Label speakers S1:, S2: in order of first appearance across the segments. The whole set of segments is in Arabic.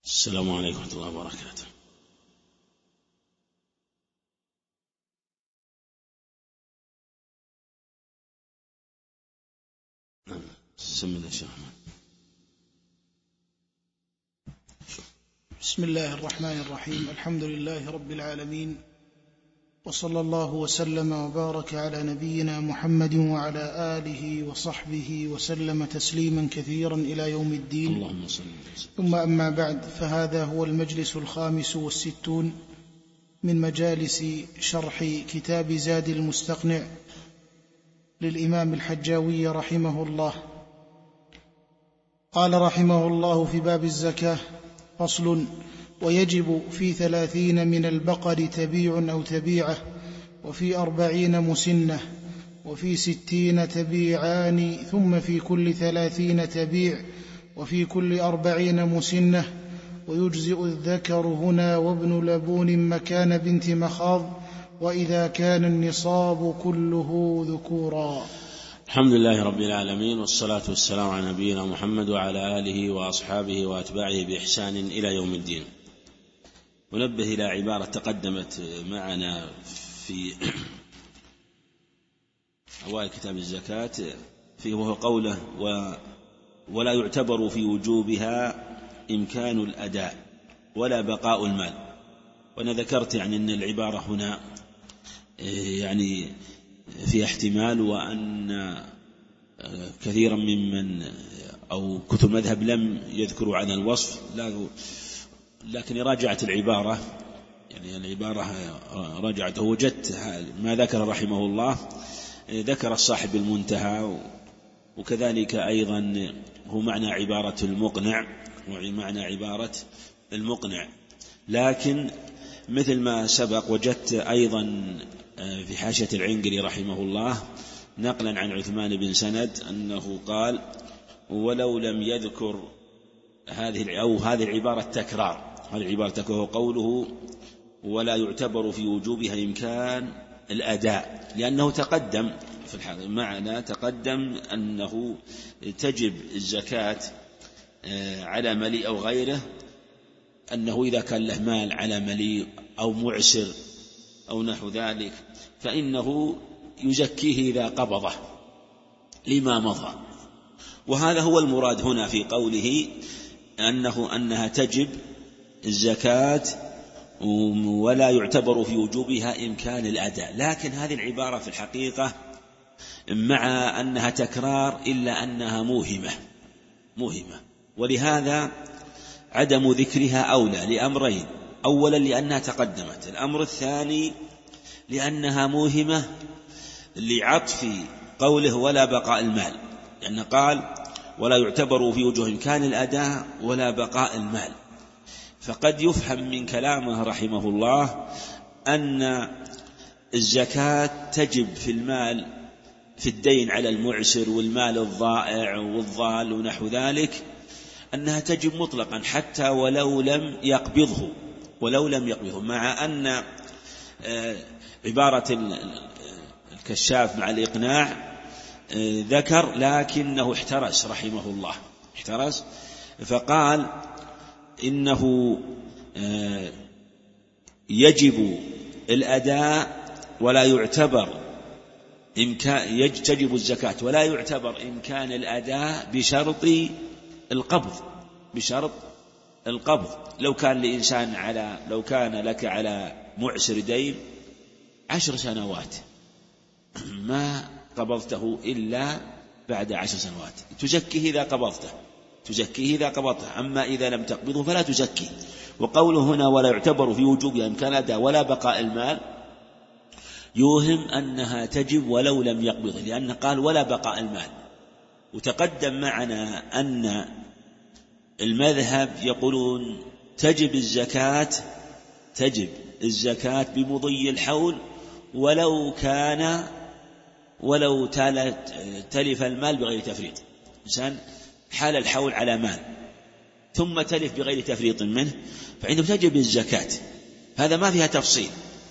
S1: السلام عليكم ورحمة الله وبركاته.
S2: بسم الله الرحمن الرحيم. الحمد لله رب العالمين، وصلى الله وسلم وبارك على نبينا محمد وعلى آله وصحبه وسلم تسليما كثيرا إلى يوم الدين.
S1: اللهم صل وسلم.
S2: ثم أما بعد، فهذا هو المجلس 65 من مجالس شرح كتاب زاد المستقنع للإمام الحجاوي رحمه الله. قال رحمه الله في باب الزكاة: فصل: ويجب في 30 من البقر تبيع أو تبيعة، وفي 40 مسنة، وفي 60 تبيعان، ثم في كل 30 تبيع، وفي كل 40 مسنة. ويجزئ الذكر هنا وابن لبون مكان بنت مخاض، وإذا كان النصاب كله ذكورا.
S1: الحمد لله رب العالمين، والصلاة والسلام على نبينا محمد وعلى آله وأصحابه وأتباعه بإحسان إلى يوم الدين. ونبه إلى عبارة تقدمت معنا في أوائل كتاب الزكاة، فيه وهو قوله: ولا يعتبر في وجوبها إمكان الأداء ولا بقاء المال. وأنا ذكرت أن العبارة هنا في احتمال، وأن كثيرا ممن أو كتب المذهب لم يذكروا عن الوصف، لكن راجعت العبارة، العبارة رجعت وجدت ما ذكر رحمه الله، ذكر صاحب المنتهى، وكذلك أيضا هو معنى عبارة المقنع، لكن مثل ما سبق وجدت أيضا في حاشية العنقري رحمه الله نقلا عن عثمان بن سند أنه قال: ولو لم يذكر هذه العبارة تكرار، هذه العبارة تكرار قوله: ولا يعتبر في وجوبها إمكان الأداء، لأنه تقدم في المعنى أنه تجب الزكاة على مليء أو غيره، أنه إذا كان له مال على مليء أو معسر أو نحو ذلك فإنه يزكيه إذا قبضه لما مضى. وهذا هو المراد هنا في قوله أنها تجب الزكاة ولا يعتبر في وجوبها إمكان الأداء. لكن هذه العبارة في الحقيقة مع أنها تكرار إلا أنها موهمة، ولهذا عدم ذكرها أولى لأمرين: أولا لأنها تقدمت، الأمر الثاني لأنها موهمة لعطف قوله ولا بقاء المال، لأن قال ولا يعتبر في وجوه إمكان الأداء ولا بقاء المال. فقد يفهم من كلامه رحمه الله أن الزكاة تجب في المال، في الدين على المعسر والمال الضائع والضال ونحو ذلك، أنها تجب مطلقا حتى ولو لم يقبضه، مع أن عبارة الكشاف مع الإقناع ذكر، لكنه احترس رحمه الله، فقال إنه يجب الأداء ولا يعتبر تجب الزكاة ولا يعتبر إمكان الأداء بشرط القبض. لو كان لك على معسر دين 10 سنوات ما قبضته إلا بعد 10 سنوات، تزكيه إذا قبضته، أما إذا لم تقبضه فلا تزكي. وقوله هنا ولا يعتبر في وجوبها إمكان أداء ولا بقاء المال يوهم أنها تجب ولو لم يقبضه، لأنه قال ولا بقاء المال. وتقدم معنا أن المذهب يقولون تجب الزكاة بمضي الحول ولو تلف المال بغير تفريط. إنسان حال الحول على مال ثم تلف بغير تفريط منه فعنده تجب الزكاة. هذا ما فيها تفصيل،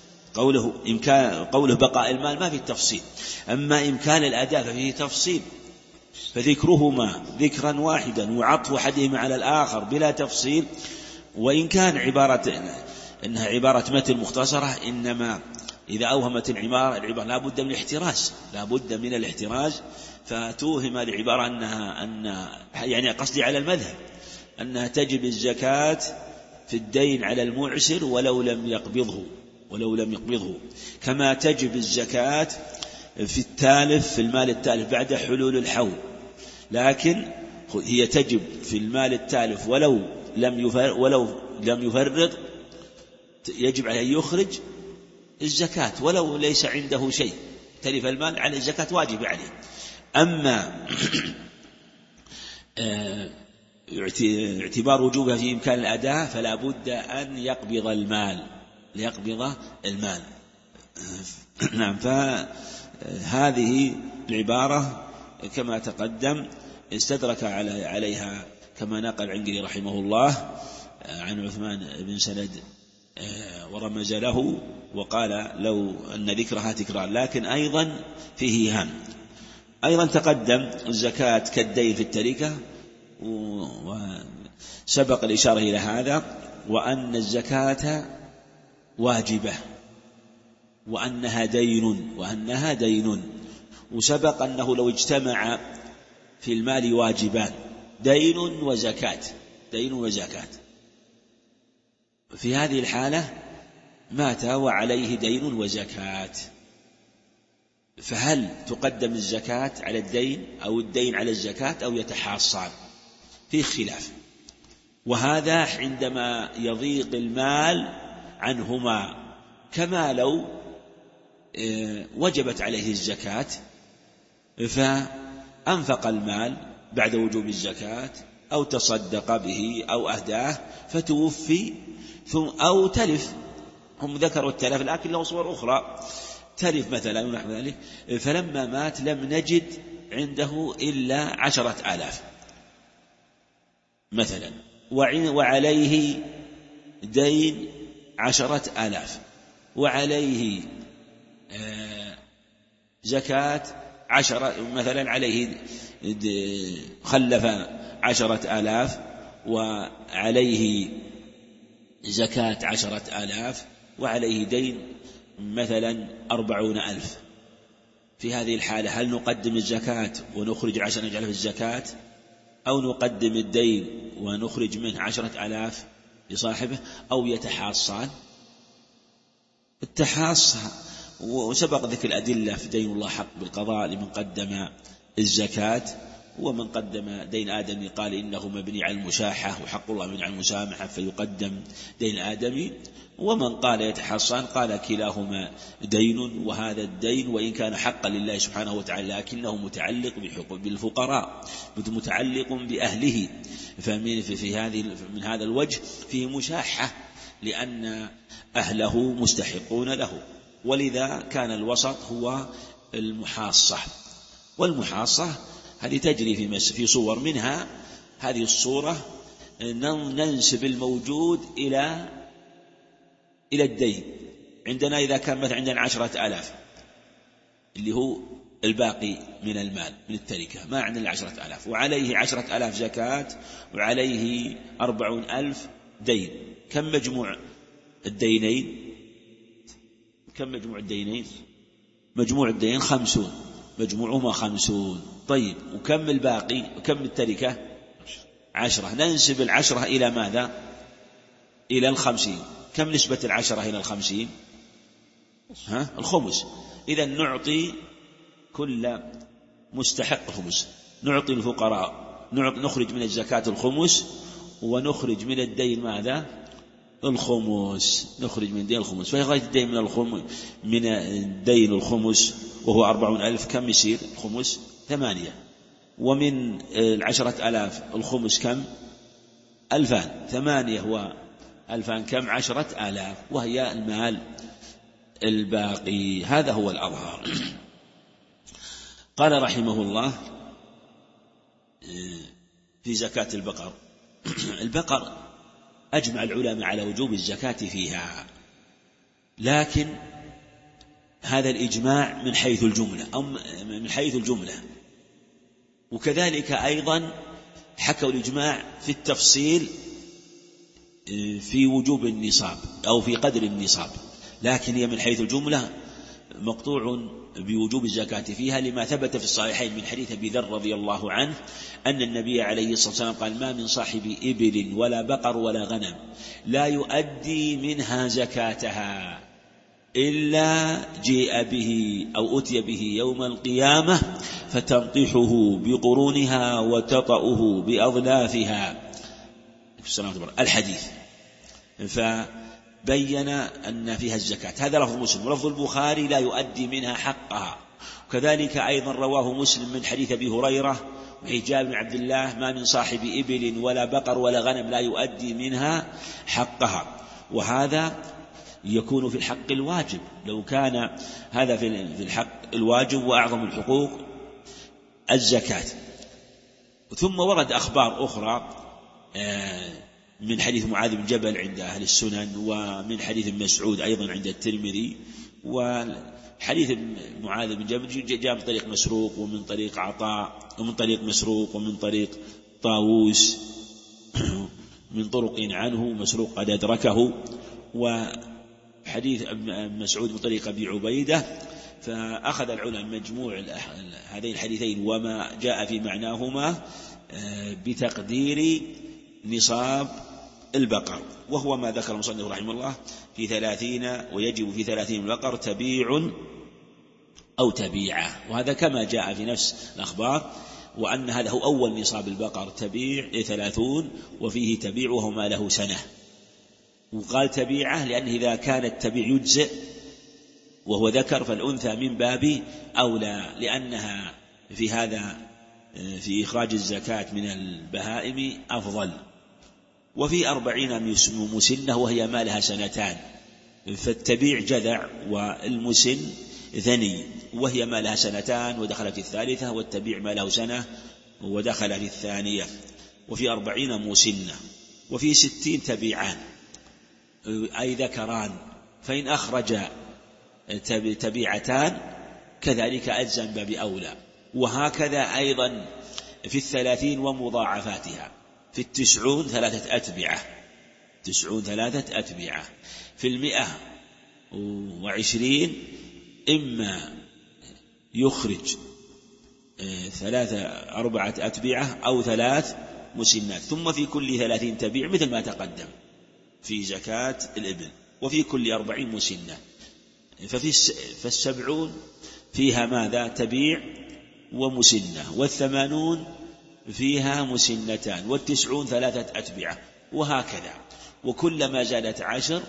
S1: قوله بقاء المال ما فيه تفصيل. أما إمكان الأداء ففيه تفصيل، فذكرهما ذكرا واحدا وعطف أحدهما على الآخر بلا تفصيل وإن كان إنها عبارة متن مختصرة، إنما إذا أوهمت العبارة لا بد من الاحتراز، لا بد من الاحتراز، فتوهم العبارة يعني قصدي على المذهب أنها تجب الزكاة في الدين على المعسر ولو لم يقبضه، كما تجب الزكاة في التالف، في المال التالف بعد حلول الحول، لكن هي تجب في المال التالف ولو لم يفرط، يجب عليه أن يخرج الزكاة ولو ليس عنده شيء، تلف المال على الزكاة واجب عليه. أما اعتبار وجوبها في إمكان الأداء فلا بد أن يقبض المال. نعم. فهذه العبارة كما تقدم استدرك عليها كما نقل العنقري رحمه الله عن عثمان بن سند ورمز له وقال لو أن ذكرها تكرار، لكن أيضا فيه هام. أيضا تقدم الزكاة كالدين في التركة، وسبق الإشارة إلى هذا، وأن الزكاة واجبة وأنها دين، وسبق أنه لو اجتمع في المال واجبان، دين وزكاة. في هذه الحالة مات وعليه دين وزكاة، فهل تقدم الزكاة على الدين أو الدين على الزكاة أو يتحاصان؟ فيه خلاف، وهذا عندما يضيق المال عنهما، كما لو وجبت عليه الزكاة فأنفق المال بعد وجوب الزكاة أو تصدق به أو أهداه فتوفي أو تلف. هم ذكروا التلف لكن له صور أخرى، تلف مثلا ونحو ذلك، فلما مات لم نجد عنده إلا 10,000 مثلا، وعليه دين 10,000 وعليه زكاة 10 مثلا، عليه خلف 10,000 وعليه زكاة 10,000 وعليه دين مثلا 40,000. في هذه الحالة هل نقدم الزكاة ونخرج 10 نجعلها في الزكاة، أو نقدم الدين ونخرج منه 10,000 لصاحبه، أو يتحاصان؟ التحاص، وسبق ذكر الأدلة في دين الله حق بالقضاء لمن قدم الزكاة، ومن قدم دين آدمي قال إنه مبني على المشاحة وحق الله مبني على المسامحة فيقدم دين آدمي، ومن قال يتحصن قال كلاهما دين، وهذا الدين وإن كان حقا لله سبحانه وتعالى لكنه متعلق بالفقراء، متعلق بأهله، من هذا الوجه فيه مشاحة لأن أهله مستحقون له، ولذا كان الوسط هو المحاصة. والمحاصة هذه تجري في صور، منها هذه الصورة ننسب الموجود إلى الدين. عندنا إذا كان مثلا عندنا 10,000 اللي هو الباقي من المال من التركة، ما عندنا 10,000 وعليه 10,000 زكاة وعليه 40,000 دين، كم مجموع الدينين؟ مجموع الدين 50، مجموعهما 50. طيب وكم الباقي؟ وكم التركة؟ 10. ننسب 10 إلى ماذا؟ إلى 50. كم نسبة 10 إلى 50؟ الخمس. إذا نعطي كل مستحق خمس، نعطي الفقراء، نخرج من الزكاة الخمس، ونخرج من الدين ماذا؟ الخمس. نخرج من الدين الخمس، فيخرج الدين من الدين الخمس وهو 40,000، كم يصير الخمس؟ 8. ومن 10,000 الخمس كم؟ 2,000. 8 هو 2,000 كم؟ 10,000، وهي المال الباقي. هذا هو الأظهر. قال رحمه الله في زكاة البقر. البقر أجمع العلماء على وجوب الزكاة فيها، لكن هذا الإجماع من حيث الجملة أو من حيث الجملة، وكذلك أيضا حكوا الإجماع في التفصيل في وجوب النصاب أو في قدر النصاب، لكن هي من حيث الجملة مقطوع بوجوب الزكاة فيها، لما ثبت في الصحيحين من حديث أبي ذر رضي الله عنه أن النبي عليه الصلاة والسلام قال: ما من صاحب إبل ولا بقر ولا غنم لا يؤدي منها زكاتها إلا جيء به أو أتي به يوم القيامة فتنطحه بقرونها وتطأه بأظلافها. الحديث فبين أن فيها الزكاة. هذا لفظ مسلم. ولفظ البخاري: لا يؤدي منها حقها. وكذلك أيضا رواه مسلم من حديث أبي هريرة وحجاب بن عبد الله: ما من صاحب إبل ولا بقر ولا غنم لا يؤدي منها حقها. وهذا يكون في الحق الواجب، لو كان هذا في الحق الواجب وأعظم الحقوق الزكاة. ثم ورد أخبار أخرى من حديث معاذ بن جبل عند أهل السنن، ومن حديث مسعود أيضا عند الترمذي. وحديث معاذ بن جبل جاء من طريق مسروق ومن طريق عطاء ومن طريق مسروق ومن طريق طاووس من طرق عنه، مسروق قد أدركه. وحديث مسعود من طريق أبي عبيدة. فأخذ العلماء مجموع هذين الحديثين وما جاء في معناهما بتقدير نصاب البقر، وهو ما ذكر المصنف رحمه الله في 30، ويجب في 30 بقر تبيع أو تبيعة. وهذا كما جاء في نفس الأخبار، وأن هذا هو أول نصاب البقر تبيع 30 وفيه تبيع وهو ما له سنة. وقال تبيعة لأنه إذا كان التبيع يجزئ وهو ذكر فالأنثى من باب أولى، لأنها في هذا في إخراج الزكاة من البهائم أفضل. وفي 40 مسنة وهي ما لها سنتان، فالتبيع جذع والمسن ثني وهي ما لها سنتان ودخلت الثالثة، والتبيع ما له سنة ودخل في الثانية. وفي 40 مسنة. وفي 60 تبيعان أي ذكران، فإن أخرج تبيعتان كذلك أجزم باب أولى. وهكذا أيضا في 30 ومضاعفاتها. في 90 3 أتبعة، 90 3 أتبعة. في 120 إما يخرج 4 أتبعة أو 3 مسنات. ثم في كل 30 تبيع مثل ما تقدم في زكاة الإبل. وفي كل 40 مسنة. فالسبعون فيها ماذا؟ تبيع ومسنة. 80 فيها مسنتان. 90 3 أتبعة، وهكذا. وكلما زادت 10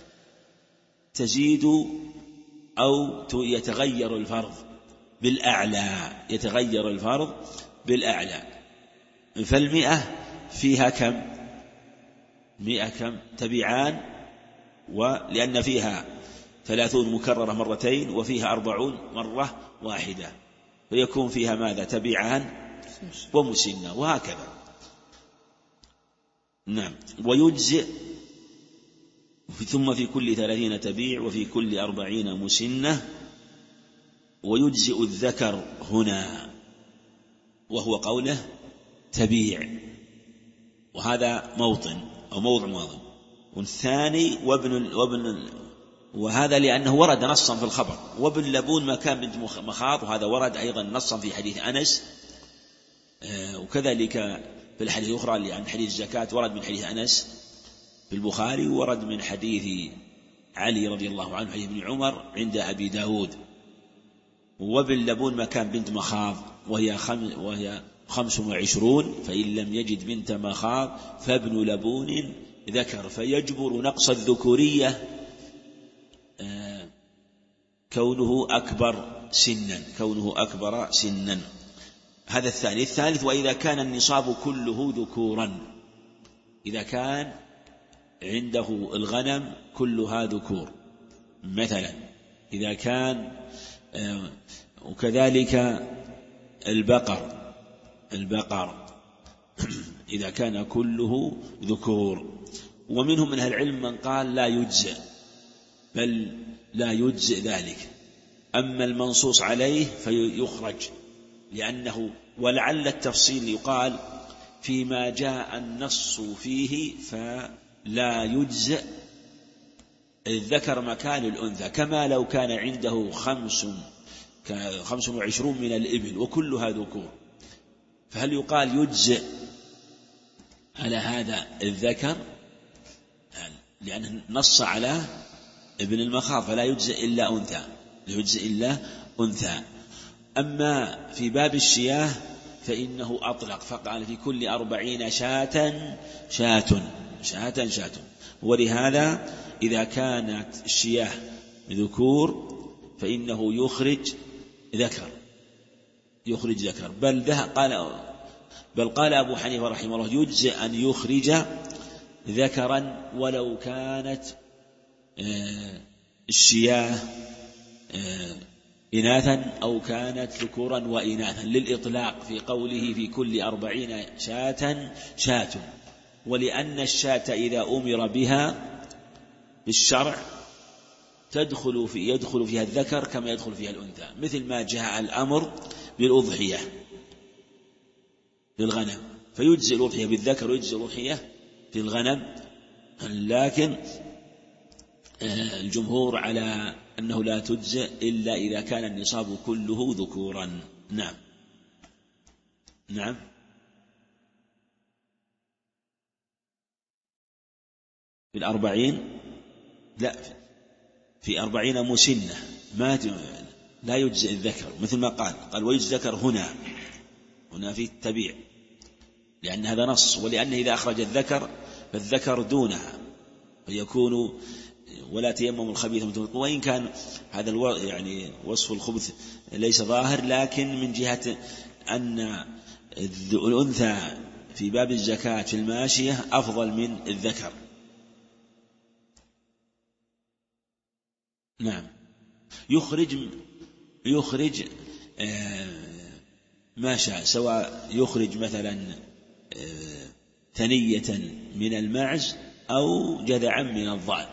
S1: تزيد أو يتغير الفرض بالأعلى، يتغير الفرض بالأعلى. فالمئة فيها كم؟ 100 كم؟ تبيعان، ولأن فيها 30 مكررة مرتين وفيها 40 مرة واحدة، فيكون فيها ماذا؟ تبيعان ومسنة، وهكذا. نعم. ويجزئ ثم في كل 30 تبيع وفي كل 40 مسنة. ويجزئ الذكر هنا، وهو قوله تبيع، وهذا موطن أو موضع ماضي. والثاني وهذا لأنه ورد نصا في الخبر. وابن لبون مكان بنت مخاض، وهذا ورد أيضا نصا في حديث أنس. وكذلك في الحديث الأخرى لأن حديث الزكاة ورد من حديث أنس في البخاري، ورد من حديث علي رضي الله عنه حديث ابن عمر عند أبي داود. وابن لبون مكان بنت مخاض وهي 25، فإن لم يجد بنت مخاض فابن لبون ذكر، فيجبر نقص الذكورية كونه أكبر سنا. هذا الثاني. الثالث: وإذا كان النصاب كله ذكورا، إذا كان عنده الغنم كلها ذكور مثلا، إذا كان وكذلك البقر إذا كان كله ذكور. ومنهم من أهل العلم من قال لا يجزئ، بل لا يجزئ ذلك. أما المنصوص عليه فيخرج، لأنه ولعل التفصيل يقال فيما جاء النص فيه لا يجزئ الذكر مكان الأنثى، كما لو كان عنده 25 من الإبل وكلها ذكور، فهل يقال يجزئ على هذا الذكر؟ لأنه نص على ابن المخاض فلا يجزئ إلا أنثى، لا يجزئ إلا أنثى. أما في باب الشياه فإنه أطلق فقال في كل 40 شاة. ولهذا إذا كانت الشياه ذكور فإنه يخرج ذكر، بل قال أبو حنيفة رحمه الله يجزئ أن يخرج ذكرا ولو كانت الشياه إناثا أو كانت ذكورا وإناثا، للإطلاق في قوله في كل 40 شاة. ولأن الشاة إذا أمر بها بالشرع يدخل فيها الذكر كما يدخل فيها الأنثى، مثل ما جاء الأمر بالأضحية بالغنم، فيجزئ الأضحية بالذكر ويجزئ الأضحية بالغنم. لكن الجمهور على أنه لا تجزئ إلا إذا كان النصاب كله ذكورا. نعم في 40 لا في 40 مسنة لا يجزئ الذكر، مثل ما قال ويجزئ الذكر هنا في التبيع، لأن هذا نص، ولأنه إذا أخرج الذكر فالذكر دونها فيكون ولا تيمم الخبيث منه، وإن كان هذا يعني وصف الخبث ليس ظاهر، لكن من جهة أن الأنثى في باب الزكاة في الماشية أفضل من الذكر. نعم يخرج ما شاء، سواء يخرج مثلا ثنية من المعز أو جذعا من الضأن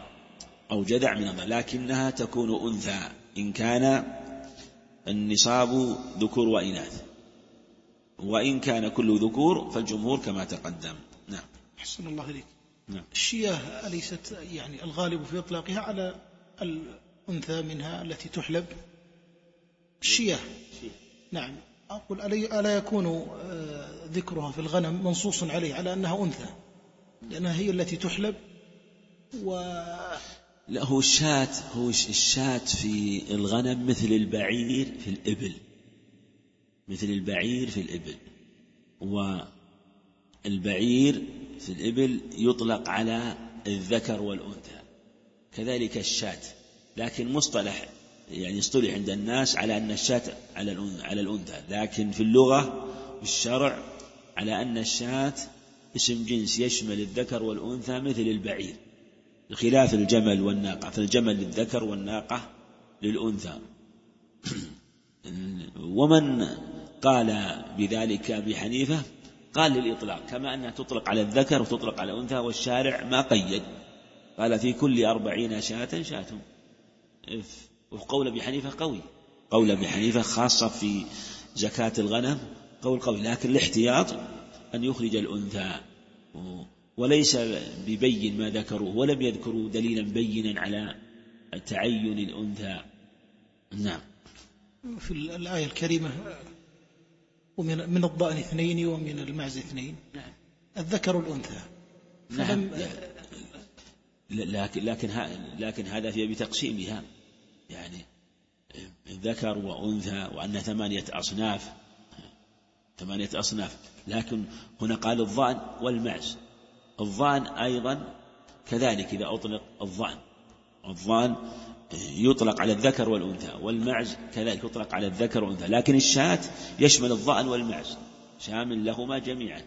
S1: لكنها تكون أنثى إن كان النصاب ذكور وإناث، وإن كان كل ذكور فالجمهور كما تقدم. نعم.
S2: أحسن الله إليك.
S1: نعم.
S2: الشياه أليست يعني الغالب في إطلاقها على الأنثى منها التي تحلب؟ الشياه نعم. أقول ألا يكون ذكرها في الغنم منصوص عليه على أنها أنثى لأنها هي التي تحلب؟
S1: لا، هو الشاة في الغنم مثل البعير في الإبل، والبعير في الإبل يطلق على الذكر والأنثى، كذلك الشاة، لكن مصطلح يعني اصطلح عند الناس على أن الشاة على الأنثى، لكن في اللغة والشرع على أن الشاة اسم جنس يشمل الذكر والأنثى مثل البعير، بخلاف الجمل والناقة، فالجمل للذكر والناقة للأنثى. ومن قال بذلك أبي حنيفة قال للإطلاق، كما أنها تطلق على الذكر وتطلق على الأنثى، والشارع ما قيد، قال في كل 40 شاة. وقول أبي حنيفة قوي، قول أبي حنيفة خاصة في زكاة الغنم قول قوي، لكن الاحتياط أن يخرج الأنثى، وليس ببين ما ذكروه، ولم يذكروا دليلا بينا على تعين الأنثى. نعم.
S2: في الآية الكريمة ومن الضأن 2 ومن المعز 2،
S1: نعم.
S2: الذكر والأنثى.
S1: نعم. لكن هذا في بتقسيمها، يعني ذكر وأنثى، وأن 8 أصناف، لكن هنا قال الضأن والمعز. الضأن أيضا كذلك إذا أطلق الضأن يطلق على الذكر والأنثى، والمعز كذلك يطلق على الذكر والأنثى، لكن الشاة يشمل الضأن والمعز، شامل لهما جميعا.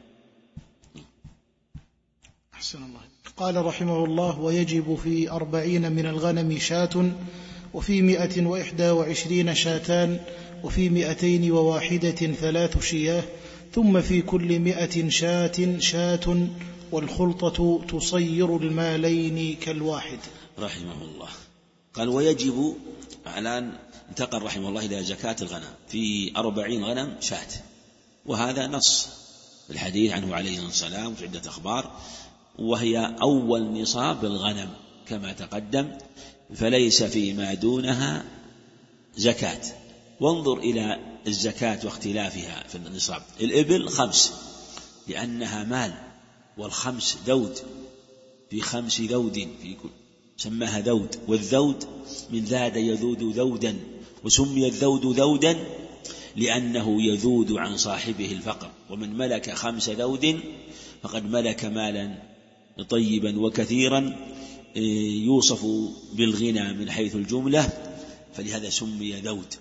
S2: أحسن الله. قال رحمه الله: ويجب في 40 من الغنم شاة، وفي 121 شاتان، وفي 201 3 شياه، ثم في كل 100 شاة، والخلطة تصير المالين كالواحد.
S1: رحمه الله. قال ويجب، الآن انتقل رحمه الله إلى زكاة الغنم، في 40 غنم شاة، وهذا نص الحديث عنه عليه السلام في عدة أخبار وهي أول نصاب الغنم كما تقدم، فليس فيما دونها زكاة. وانظر إلى الزكاة واختلافها في النصاب. الإبل 5 لأنها مال، والخمس ذود، في 5 ذود في كل سماها ذود، والذود من ذاد يذود ذودا، وسمي الذود ذودا لأنه يذود عن صاحبه الفقر. ومن ملك 5 ذود فقد ملك مالا طيبا وكثيرا يوصف بالغنى من حيث الجملة، فلهذا سمي ذود.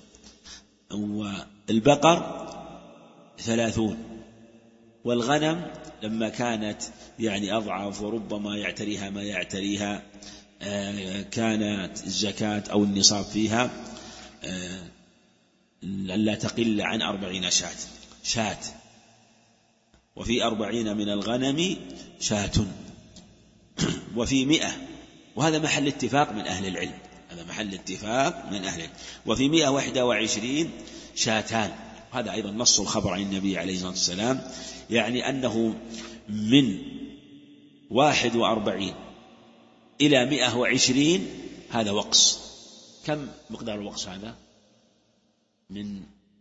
S1: والبقر 30، والغنم لما كانت يعني أضعف وربما يعتريها ما يعتريها كانت الزكاة أو النصاب فيها لا تقل عن 40 شاة، وفي 40 من الغنم شاة، وفي 100، وهذا محل اتفاق من أهل العلم، هذا محل اتفاق من أهل العلم. وفي 121 شاتان، هذا أيضا نص الخبر عن النبي عليه الصلاة والسلام، يعني أنه من 41 إلى 120 هذا وقص. كم مقدار الوقص هذا؟ من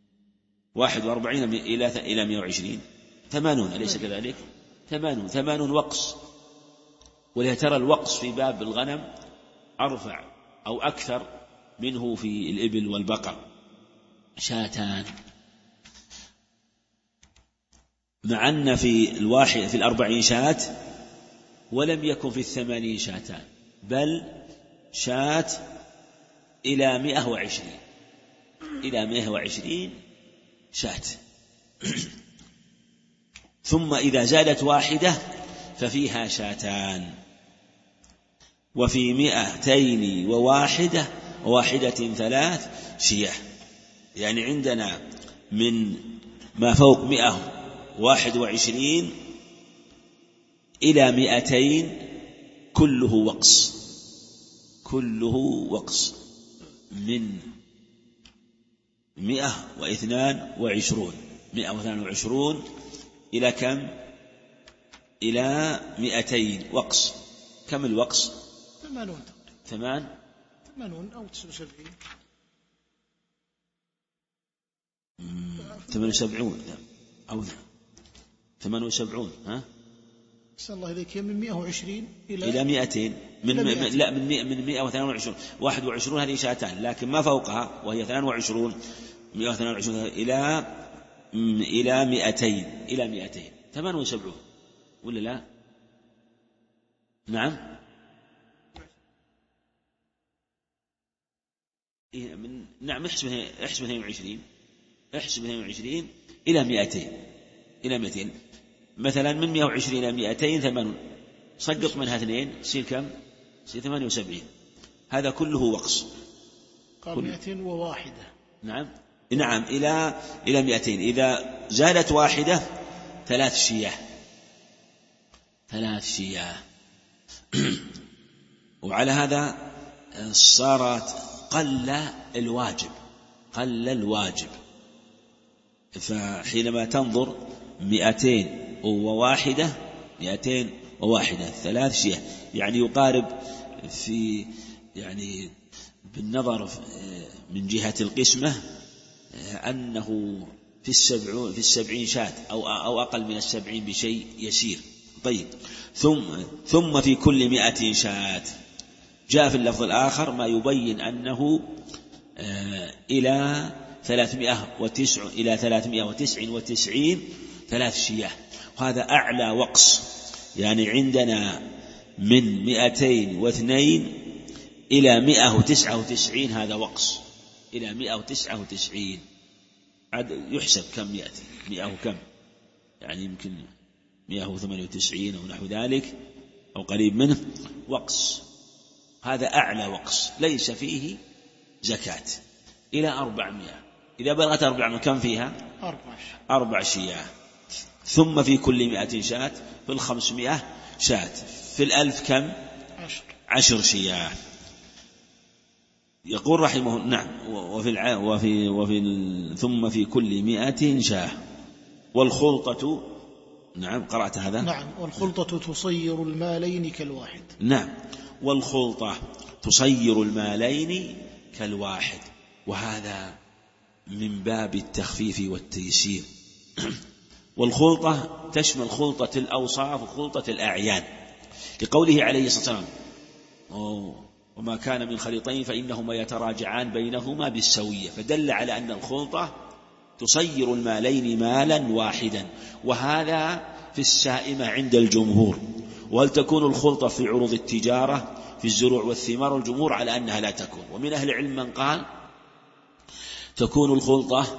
S1: 41 إلى 120 80، أليس كذلك؟ 80 وقص. ولهذا ترى الوقص في باب الغنم أرفع أو أكثر منه في الإبل والبقر. شاتان، مع أن في 40 شاة ولم يكن في 80 شاتان، بل شاة إلى 120 شاة. ثم إذا زادت واحدة ففيها شاتان، وفي 201 3 شياه. يعني عندنا من ما فوق 121 إلى 200 كله وقص، من 122 إلى كم؟ إلى 200 وقص. كم الوقص؟
S2: 80 أو
S1: 79 أو 78.
S2: أحسن الله إليك. من 120
S1: إلى 200 من 122 21 هذه شاتان، لكن ما فوقها وهي 122 إلى 200 78 ولا لا؟ نعم، نعم. احسب 22 إلى 200 مثلا. من 120 إلى 280 سقط منها 2 يصير كم؟ يصير 78. هذا كله وقص.
S2: قال 201.
S1: نعم إلى 200. إذا زادت واحدة 3 شياه. وعلى هذا صارت قل الواجب. فحينما تنظر 201 3 شياه، يعني يقارب في يعني بالنظر من جهة القسمة أنه في 70 شاة أو أقل من 70 بشيء يسير. طيب، ثم في كل 100 شاة. جاء في اللفظ الآخر ما يبين أنه إلى 399 3 شياه، وهذا أعلى وقص. يعني عندنا من 202 إلى 199 هذا وقص، إلى 199 يحسب كم يأتي 100 وكم، يعني يمكن 198 أو نحو ذلك أو قريب منه وقص. هذا أعلى وقص ليس فيه زكاة. إلى 400، إذا بلغت 400 كم فيها؟ 4 شياه. ثم في كل 100 شاة، في 500 شاة، في 1000 كم؟ 10 شياه. يقول رحمه نعم. ثم في كل 100 شاة. والخلطة نعم قرأت هذا.
S2: نعم. والخلطة تصير المالين كالواحد.
S1: نعم، والخلطة تصير المالين كالواحد، وهذا من باب التخفيف والتيسير. والخلطة تشمل خلطة الأوصاف وخلطة الأعيان، لقوله عليه الصلاة والسلام: وما كان من خليطين فإنهما يتراجعان بينهما بالسوية، فدل على أن الخلطة تصير المالين مالا واحدا، وهذا في السائمة عند الجمهور. وهل تكون الخلطة في عروض التجارة في الزروع والثمار؟ والجمهور على أنها لا تكون. ومن أهل العلم من قال تكون الخلطة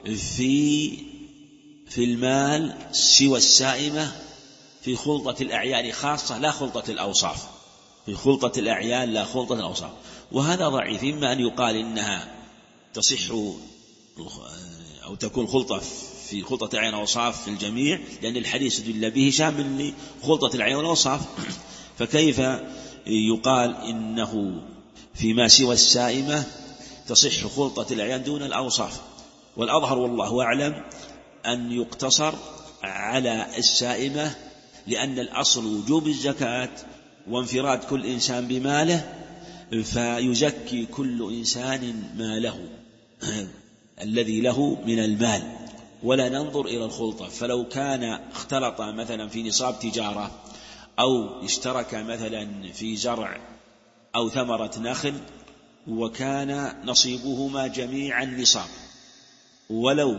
S1: في المال سوى السائمة في خلطة الأعيان خاصة، لا خلطة الأوصاف، في خلطة الأعيان لا خلطة الأوصاف. وهذا ضعيف، إما أن يقال إنها تصح أو تكون خلطة في خلطة الأعيان والأوصاف في الجميع، لأن الحديث دل به شامل لخلطة الأعيان والأوصاف، فكيف يقال إنه فيما سوى السائمة تصح خلطة الأعيان دون الأوصاف؟ والأظهر والله أعلم أن يقتصر على السائمة، لأن الأصل وجوب الزكاة وانفراد كل إنسان بماله، فيزكي كل إنسان ماله الذي له من المال، ولا ننظر إلى الخلطة. فلو كان اختلط مثلا في نصاب تجارة، أو اشترك مثلا في زرع أو ثمرة نخل، وكان نصيبهما جميعا نصاب، ولو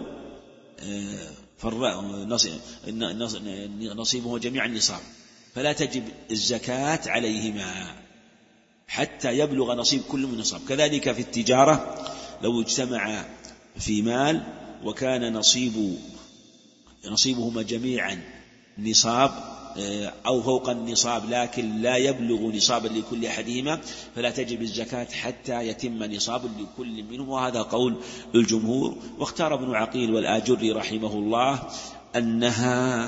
S1: نصيبه جميعا نصاب، فلا تجب الزكاة عليهما حتى يبلغ نصيب كل من نصاب. كذلك في التجارة، لو اجتمع في مال وكان نصيبهما جميعا نصاب أو فوق النصاب لكن لا يبلغ نصابا لكل أحدهما، فلا تجب الزكاة حتى يتم نصاب لكل منهم، وهذا قول الجمهور. واختار ابن عقيل والآجري رحمه الله أنها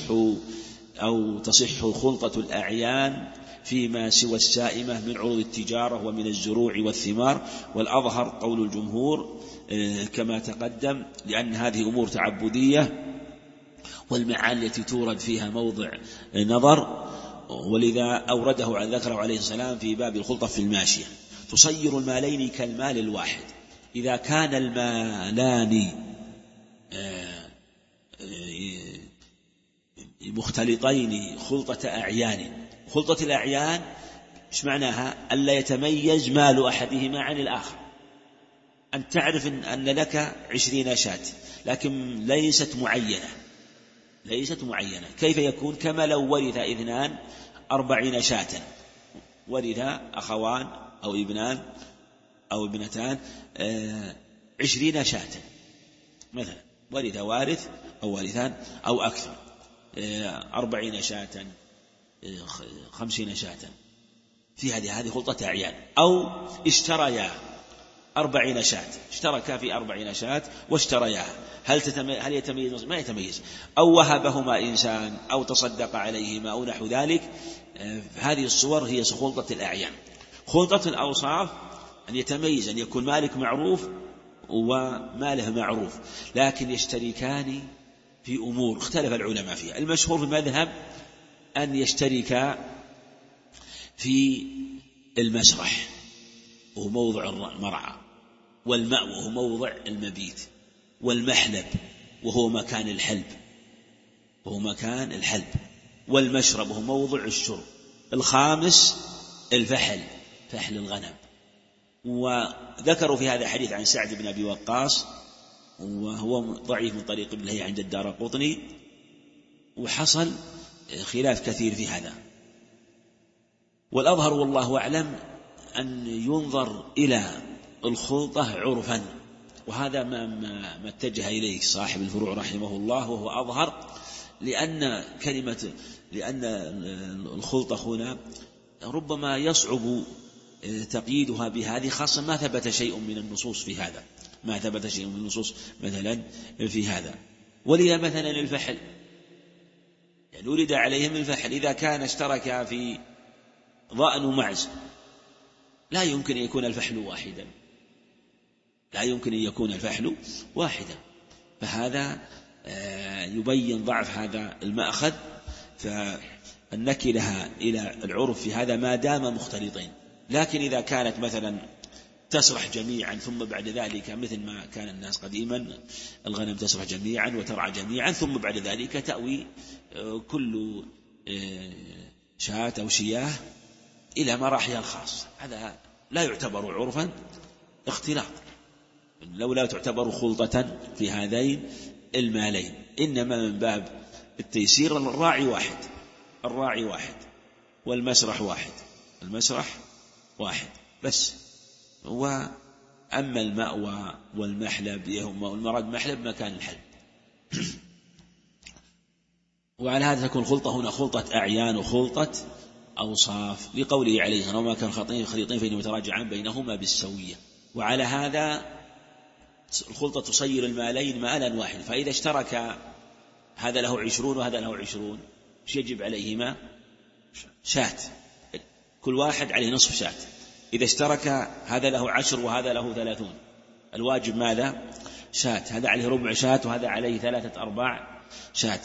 S1: تصح خلطة الأعيان فيما سوى السائمة من عروض التجارة ومن الزروع والثمار، والأظهر قول الجمهور كما تقدم، لأن هذه أمور تعبدية والمعاني التي تورد فيها موضع نظر، ولذا أورده ذكره عليه السلام في باب الخلطة في الماشية. تصير المالين كالمال الواحد، إذا كان المالان مختلطين خلطة أعيان. خلطة الأعيان إيش معناها؟ ألا يتميز مال أحدهما عن الآخر، أن تعرف أن لك 20 شاة لكن ليست معينة. كيف يكون؟ كما لو ورث 2 40 شاة، ورث أخوان أو ابنان أو ابنتان 20 شاة مثلا، ورث وارث أو وارثان أو أكثر 40 شاة 50 شاة، في هذه خلطة أعيان. أو اشتريا 40 شاة، اشتركا في 40 شاة واشترياها، هل يتميز؟ ما يتميز. أو وهبهما إنسان أو تصدق عليهما أو نحو ذلك، هذه الصور هي خلطة الأعيان. خلطة الأوصاف أن يتميز، أن يكون مالك معروف وماله معروف، لكن يشتركان في أمور اختلف العلماء فيها. المشهور في المذهب أن يشتركا في المسرح وهو موضع المرعى، والمأوى وهو موضع المبيت، والمحلب وهو مكان الحلب، والمشرب وهو موضع الشرب، الخامس الفحل، فحل الغنم. وذكروا في هذا الحديث عن سعد بن أبي وقاص، وهو ضعيف من طريق ابن لهيعة عند الدارقطني، وحصل خلاف كثير في هذا. والأظهر والله أعلم أن ينظر إلى الخلطة عرفا، وهذا ما اتجه إليه صاحب الفروع رحمه الله، وهو أظهر، لأن الخلطة هنا ربما يصعب تقييدها بهذه، خاصة ما ثبت شيء من النصوص في هذا، مثلا في هذا. ولذا مثلا الفحل، يعني ولد عليهم الفحل، إذا كان اشترك في ضأن ومعز لا يمكن أن يكون الفحل واحدا، فهذا يبين ضعف هذا المأخذ، فالنكلها إلى العرف في هذا ما دام مختلطين. لكن إذا كانت مثلا تسرح جميعا ثم بعد ذلك مثل ما كان الناس قديما، الغنم تسرح جميعا وترعى جميعا ثم بعد ذلك تأوي كل شاة أو شياه إلى مراحلها الخاصة، هذا لا يعتبر عرفا اختلاط، لولا تعتبر خلطة في هذين المالين، إنما من باب التيسير. الراعي واحد والمسرح واحد بس. وأما المأوى والمحلب، والمراد محلب مكان الحلب. وعلى هذا تكون خلطة هنا خلطة أعيان وخلطة أوصاف، لقوله عليه الصلاة والسلام: وما كان خليطين فإنه يتراجعان بينهما بالسوية. وعلى هذا الخلطة تصير المالين مالا واحد، فإذا اشترك هذا له 20 وهذا له 20 يجب عليهما شاة، كل واحد عليه نصف شاة. إذا اشترك هذا له 10 وهذا له 30 الواجب ماذا؟ شاة. هذا عليه ربع شاة وهذا عليه 3/4 شاة.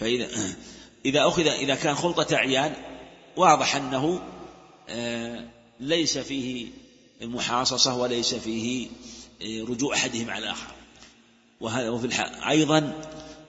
S1: إذا كان خلطة أعيان واضح أنه ليس فيه محاصصة وليس فيه رجوع أحدهم على الآخر. وفي أيضا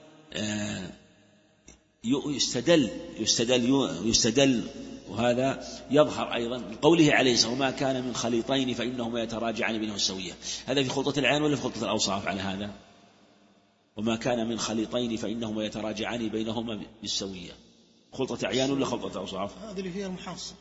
S1: يستدل وهذا يظهر أيضا قوله عليه الصلاة والسلام: وما كان من خليطين فإنهما يتراجعان بينهما السوية. هذا في خلطة الأعيان ولا في خلطة الأوصاف؟ على هذا وما كان من خليطين فإنهما يتراجعان بينهما بالسوية، خلطة أعيان ولا خلطة أوصاف؟
S2: هذه اللي فيها المحاصة.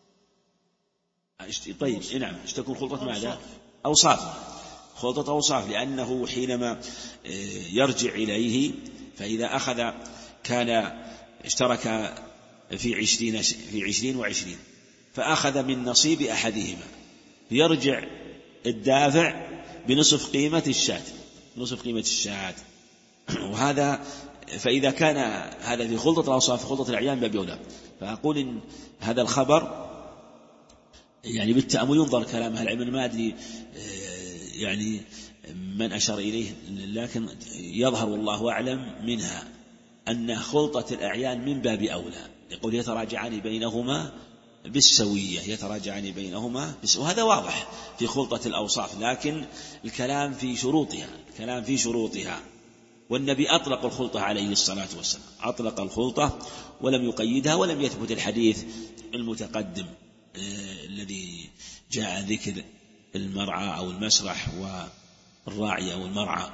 S1: طيب نعم، تكون خلطة ماذا؟ أوصاف، خلطة أوصاف، لأنه حينما يرجع إليه فإذا أخذ كان اشترك في 20 و20 فأخذ من نصيب أحدهما، يرجع الدافع بنصف قيمة الشاة، وهذا فإذا كان هذا في خلطة الأوصاف في خلطة الأعيان باب أولى. فأقول إن هذا الخبر يعني بالتأمل ينظر كلام أهل العلم، ما أدري يعني من أشار إليه، لكن يظهر والله أعلم منها أن خلطة الأعيان من باب أولى، يقول يتراجعان بينهما بالسوية، وهذا واضح في خلطة الأوصاف، لكن الكلام في شروطها. والنبي أطلق الخلطة عليه الصلاة والسلام، أطلق الخلطة ولم يقيدها، ولم يثبت الحديث المتقدم الذي جاء ذكر المرعى أو المسرح والراعي أو المرعى.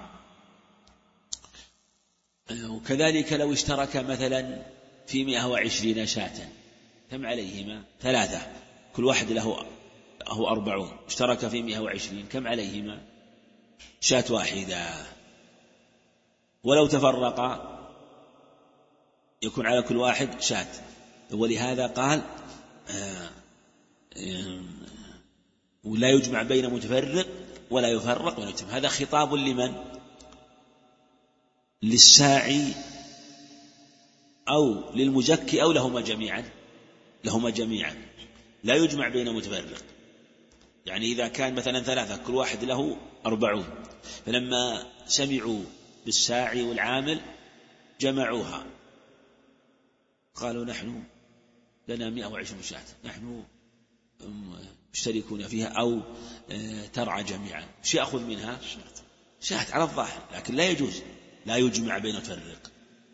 S1: وكذلك لو اشترك مثلا في 120 شاة كم عليهما؟ 3، كل واحد له 40، اشترك في 120 كم عليهما؟ شاة واحدة. ولو تفرقا يكون على كل واحد شاة. ولهذا قال ولا يجمع بين متفرق ولا يفرق بين متفرق. هذا خطاب لمن؟ للساعي أو للمزكي أو لهما جميعا. لا يجمع بين متفرق، يعني إذا كان مثلا 3 كل واحد له 40، فلما سمعوا بالساعي والعامل جمعوها، قالوا نحن لنا 120 شاة، نحن مشتركون فيها، أو ترعى جميعا، وش يأخذ منها؟ شاة على الظاهر، لكن لا يجوز، لا يجمع بين متفرق،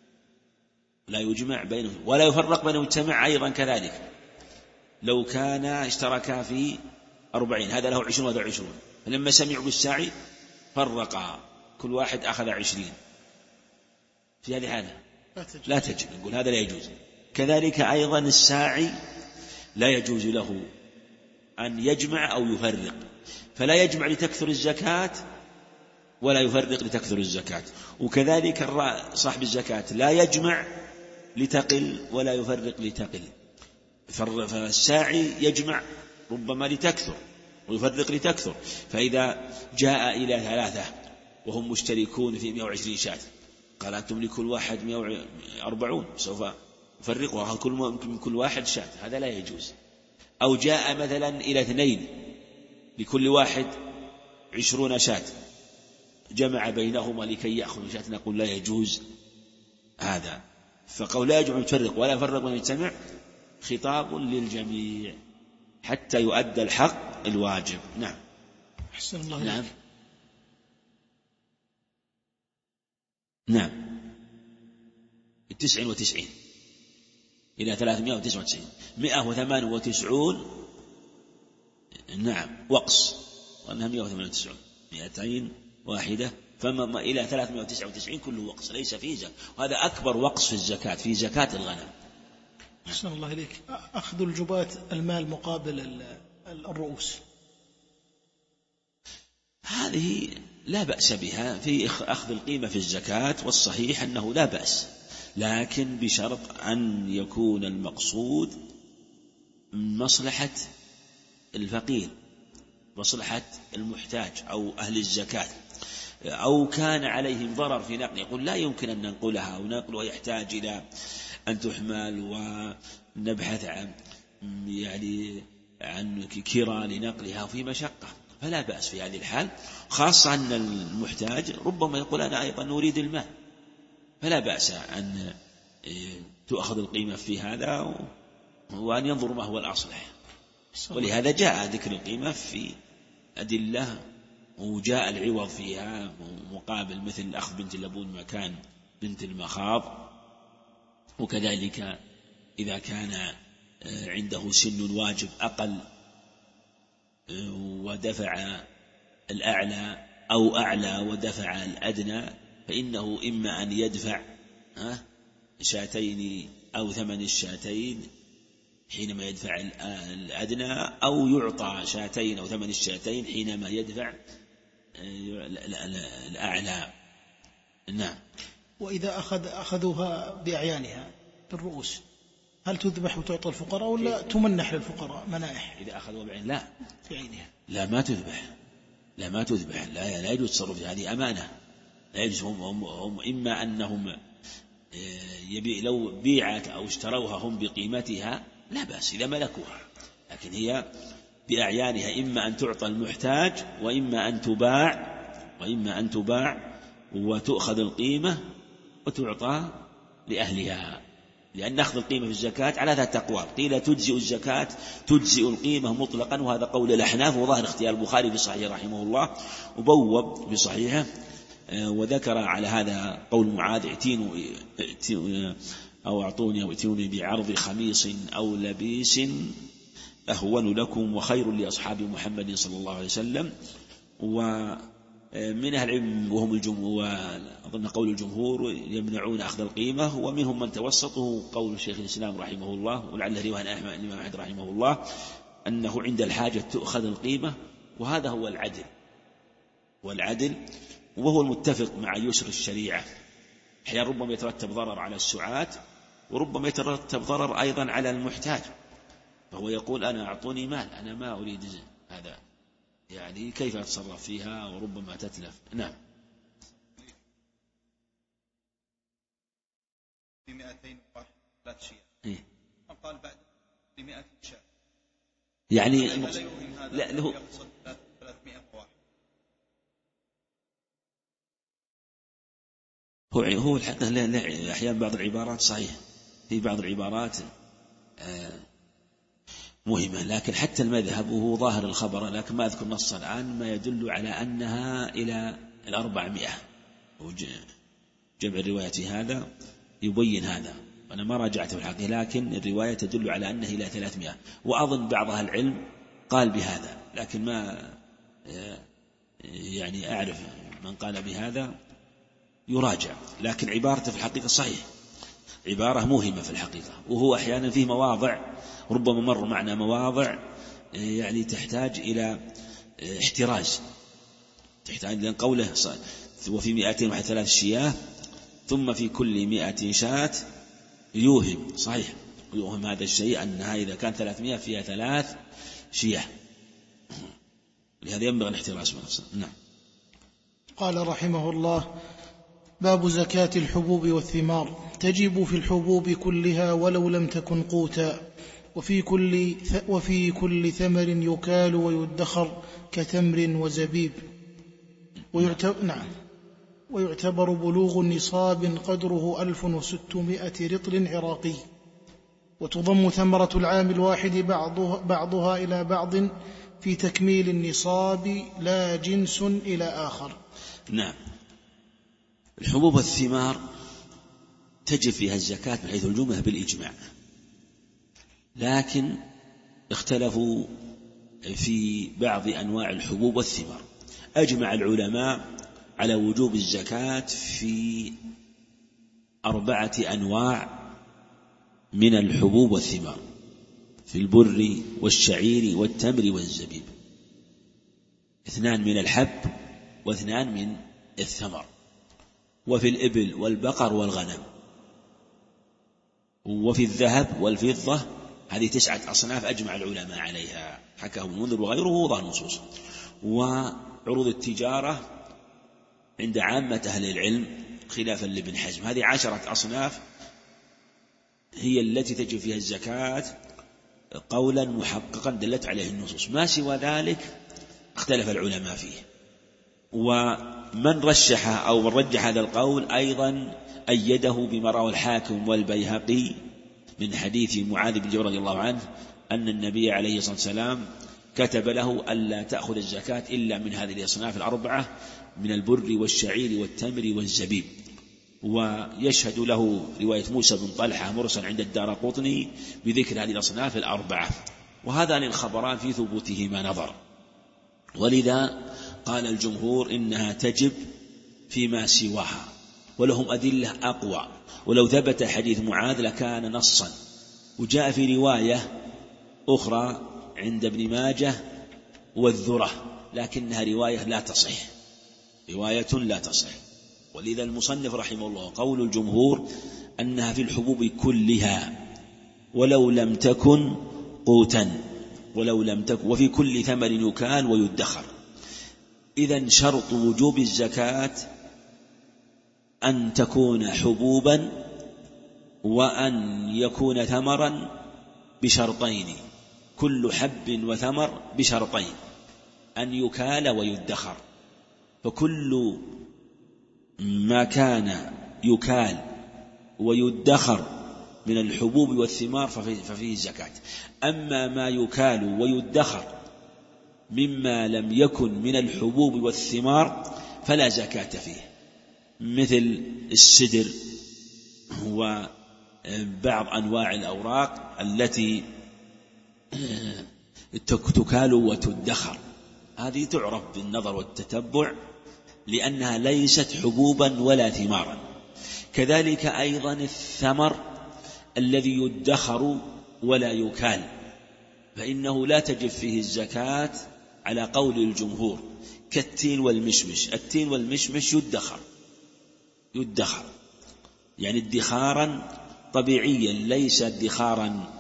S1: ولا يفرق بين مجتمع أيضا كذلك. لو كان اشتركا في 40، هذا له 20 وهذا 20، فلما سمعوا بالساعي فرقا، كل واحد أخذ 20، في هذه حالة لا تجب، نقول هذا لا يجوز. كذلك أيضا الساعي لا يجوز له أن يجمع أو يفرق، فلا يجمع لتكثر الزكاة ولا يفرق لتكثر الزكاة. وكذلك صاحب الزكاة لا يجمع لتقل ولا يفرق لتقل، فالساعي يجمع ربما لتكثر ويفرق لتكثر. فإذا جاء إلى 3 وهم مشتركون في 120 شاة، قال أنتم لكل واحد 140، سوف أفرقها من كل واحد شاة، هذا لا يجوز. أو جاء مثلا إلى 2 لكل واحد 20 شاة، جمع بينهما لكي يأخذ شاة نقول لا يجوز هذا. فقول لا يجوز أن يفرق ولا يفرق وأن يجتمع خطاب للجميع حتى يؤدى الحق الواجب. نعم.
S2: أحسن الله.
S1: نعم. نعم. 99 إلى 399 198 نعم وقص، وأنها 198 200 واحدة، فما إلى 399 كله وقص ليس فيه زكاة، وهذا أكبر وقص في الزكاة، في زكاة الغنم.
S2: أحسن الله إليك. أخذ الجبات المال مقابل الرؤوس
S1: هذه لا بأس بها في أخذ القيمة في الزكاة، والصحيح أنه لا بأس، لكن بشرط أن يكون المقصود مصلحة الفقير، مصلحة المحتاج أو أهل الزكاة، أو كان عليهم ضرر في نقل، يقول لا يمكن أن ننقلها، ونقلها يحتاج إلى أن تحمل ونبحث عن كرا لنقلها في مشقة، فلا بأس في هذه الحال، خاصة أن المحتاج ربما يقول أنا أيضا نريد المال، فلا بأس أن تؤخذ القيمة في هذا، وأن ينظر ما هو الأصلح. ولهذا جاء ذكر القيمة في أدلة، وجاء العوض فيها مقابل، مثل أخذ بنت اللبون مكان بنت المخاض، وكذلك إذا كان عنده سن واجب أقل ودفع الأعلى أو أعلى ودفع الأدنى، فإنه إما أن يدفع شاتين أو ثمن الشاتين حينما يدفع الأدنى، أو يعطى شاتين أو ثمن الشاتين حينما يدفع الأعلى. نعم.
S2: وإذا أخذوها بأعيانها بالرؤوس، هل تذبح وتعطى الفقراء ولا تمنح للفقراء منائح؟
S1: إذا أخذوا بعين لا
S2: في عينها
S1: لا ما تذبح، لا يجوز تصرف، هذه أمانة لا يجوز. هم إما أنهم لو بيعت أو اشتروها هم بقيمتها لا بأس إذا ملكوها، لكن هي بأعيانها، إما أن تعطى المحتاج وإما أن تباع وتؤخذ القيمة وتعطى لأهلها، لأن أخذ القيمة في الزكاة على ذات أقوال، قيل تجزئ الزكاة تجزئ القيمة مطلقا، وهذا قول الأحناف وظاهر اختيار البخاري في صحيح رحمه الله، وبوب في صحيحه وذكر على هذا قول معاذ أو أعطوني أو ائتوني بعرض خميص أو لبيس أهون لكم وخير لأصحاب محمد صلى الله عليه وسلم. ومن أهل العلم وهم الجمهور، وأظن قول الجمهور يمنعون أخذ القيمة، ومنهم من توسطه قول الشيخ الإسلام رحمه الله، ولعل رواية الإمام أحمد رحمه الله أنه عند الحاجة تؤخذ القيمة، وهذا هو العدل وهو المتفق مع يسر الشريعة. أحيانا ربما يترتب ضرر على السعاة، وربما يترتب ضرر أيضا على المحتاج، فهو يقول أنا أعطوني مال، أنا ما أريد هذا، يعني كيف أتصرف فيها وربما تتلف. نعم.
S3: في 201 3 شيء قال بعد في 100 شاة،
S1: يعني
S3: لا له 300 واحد.
S1: هو الحقيقة أحيانا بعض العبارات صحيح، في بعض العبارات مهمة، لكن حتى المذهب وهو ظاهر الخبر، لكن ما أذكر نص الآن ما يدل على أنها إلى 400، جمع الرواية هذا يبين هذا، أنا ما راجعته في الحقيقة، لكن الرواية تدل على أنه إلى 300، وأظن بعض أهل العلم قال بهذا، لكن ما يعني أعرف من قال بهذا يراجع، لكن عبارته في الحقيقة صحيح، عبارة مهمة في الحقيقة، وهو أحيانا فيه مواضع ربما مر معنا مواضع يعني تحتاج إلى احتراز، لأن قوله وفي 203 شياه ثم في كل 100 شاة يوهم، صحيح يوهم هذا الشيء أنها إذا كان 300 فيها 3 شياه، لهذا ينبغي الاحتراز من نفسه. نعم.
S2: قال رحمه الله: باب زكاة الحبوب والثمار. تجب في الحبوب كلها ولو لم تكن قوتا، وفي كل ثمر يكال ويدخر كتمر وزبيب. ويعتبر بلوغ نصاب قدره 1600 رطل عراقي، وتضم ثمرة العام الواحد بعضها إلى بعض في تكميل النصاب لا جنس إلى آخر.
S1: نعم. الحبوب والثمار تجب فيها الزكاة من حيث الجملة بالإجماع، لكن اختلفوا في بعض أنواع الحبوب والثمار. أجمع العلماء على وجوب الزكاة في 4 أنواع من الحبوب والثمار، في البر والشعير والتمر والزبيب، 2 من الحب و2 من الثمر، وفي الإبل والبقر والغنم، وفي الذهب والفضة. هذه 9 أصناف أجمع العلماء عليها، حكاه المنذر وغيره ووضع النصوص. وعروض التجارة عند عامة أهل العلم خلافا لابن حزم، هذه 10 أصناف هي التي تجب فيها الزكاة قولا محققا دلت عليه النصوص، ما سوى ذلك اختلف العلماء فيه. ومن رشح أو من رجح هذا القول أيضا أيده بما رواه الحاكم والبيهقي من حديث معاذ بن جبل رضي الله عنه أن النبي عليه الصلاة والسلام كتب له ألا تأخذ الزكاة إلا من هذه الأصناف 4 من البر والشعير والتمر والزبيب. ويشهد له رواية موسى بن طلحة مرسل عند الدارقطني بذكر هذه الأصناف 4، وهذان الخبران في ثبوتهما نظر، ولذا قال الجمهور إنها تجب فيما سواها، ولهم أدلة أقوى، ولو ثبت حديث معاذ لكان نصا. وجاء في رواية أخرى عند ابن ماجه والذرة، لكنها رواية لا تصح، ولذا المصنف رحمه الله قول الجمهور أنها في الحبوب كلها ولو لم تكن قوتا، وفي كل ثمر يكال ويدخر. إذن شرط وجوب الزكاة أن تكون حبوبا وأن يكون ثمرا بشرطين، كل حب وثمر بشرطين، أن يكال ويدخر. فكل ما كان يكال ويدخر من الحبوب والثمار ففيه الزكاة. أما ما يكال ويدخر مما لم يكن من الحبوب والثمار فلا زكاة فيه، مثل السدر وبعض أنواع الأوراق التي تكال وتدخر، هذه تعرف بالنظر والتتبع لأنها ليست حبوبا ولا ثمارا. كذلك أيضا الثمر الذي يدخر ولا يكال فإنه لا تجب فيه الزكاة على قول الجمهور، كالتين والمشمش. التين والمشمش يدخر يعني ادخارا طبيعيا، ليس ادخارا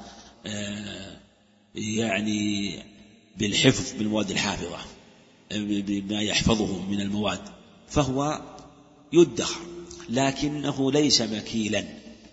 S1: يعني بالحفظ بالمواد الحافظة بما يحفظه من المواد، فهو يدخر لكنه ليس مكيلا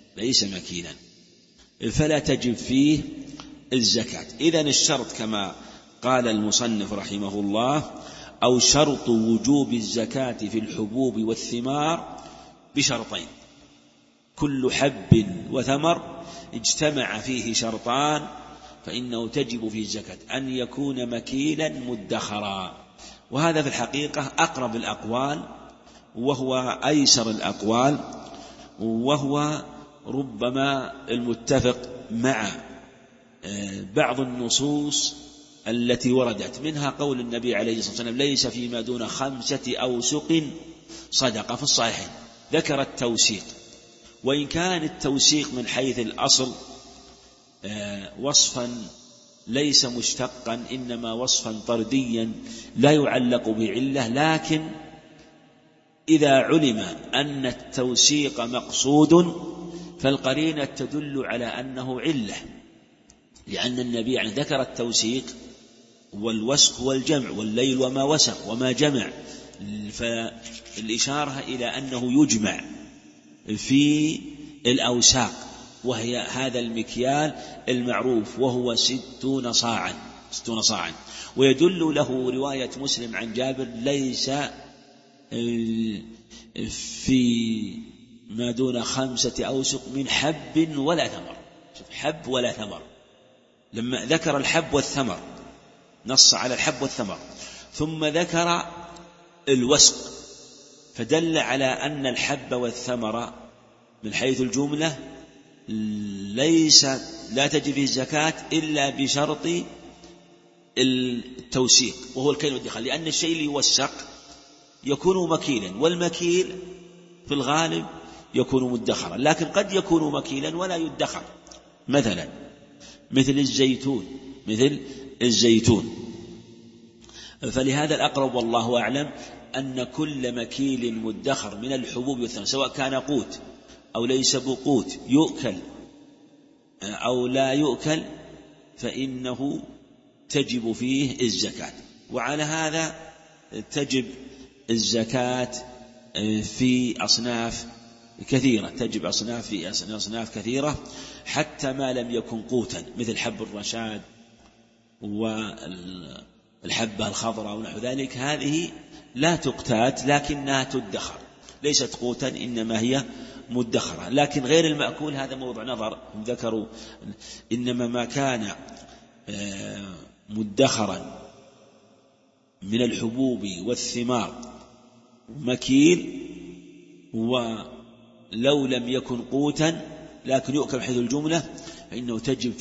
S1: فلا تجب فيه الزكاة. إذن الشرط كما قال المصنف رحمه الله أو شرط وجوب الزكاة في الحبوب والثمار بشرطين، كل حب وثمر اجتمع فيه شرطان فإنه تجب فيه الزكاة، أن يكون مكيلا مدخرا. وهذا في الحقيقة أقرب الأقوال وهو أيسر الأقوال، وهو ربما المتفق مع بعض النصوص التي وردت، منها قول النبي عليه الصلاة والسلام ليس فيما دون 5 أوسق صدقة، في الصحيحين ذكر التوسيق، وإن كان التوسيق من حيث الأصل وصفا ليس مشتقا، إنما وصفا طرديا لا يعلق بعلة، لكن إذا علم أن التوسيق مقصود فالقرينة تدل على أنه علة، لأن النبي يعني ذكر التوسيق والوسق والجمع والليل وما وسق وما جمع، فالإشارة إلى أنه يجمع في الأوساق، وهي هذا المكيال المعروف وهو 60 صاعا. ويدل له رواية مسلم عن جابر ليس في ما دون 5 أوسق من حب ولا ثمر. شوف، حب ولا ثمر، لما ذكر الحب والثمر نص على الحب والثمر، ثم ذكر الوسق فدل على أن الحب والثمر من حيث الجملة لا تجب فيه الزكاة إلا بشرط التوسيق، وهو الكيل والدخل، لأن الشيء اللي يوسق يكون مكيلا، والمكيل في الغالب يكون مدخرا، لكن قد يكون مكيلا ولا يدخر، مثل الزيتون. فلهذا الأقرب والله أعلم أن كل مكيل مدخر من الحبوب والثمر، سواء كان قوت أو ليس بقوت، يؤكل أو لا يؤكل، فإنه تجب فيه الزكاة. وعلى هذا تجب الزكاة في أصناف كثيرة، حتى ما لم يكن قوتا، مثل حب الرشاد والحبة الخضراء ونحو ذلك، هذه لا تقتات لكنها تدخر، ليست قوتا إنما هي مدخرة. لكن غير المأكول هذا موضع نظر، هم ذكروا إنما ما كان مدخرا من الحبوب والثمار مكيل، ولو لم يكن قوتا لكن يؤكل حيث الجملة، فإنه تجب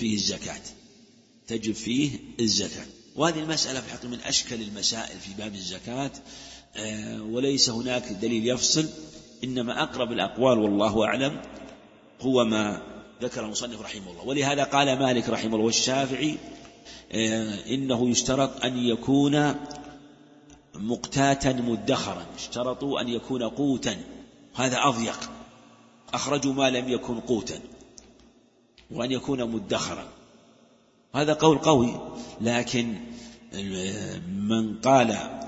S1: فيه الزكاة. وهذه المسألة في الحقيقة من أشكل المسائل في باب الزكاة، وليس هناك دليل يفصل، إنما أقرب الأقوال والله أعلم هو ما ذكر المصنف رحمه الله. ولهذا قال مالك رحمه الله والشافعي إنه يشترط أن يكون مقتاتا مدخرا، اشترطوا أن يكون قوتا، هذا أضيق، أخرجوا ما لم يكن قوتا، وأن يكون مدخرا، هذا قول قوي. لكن من قال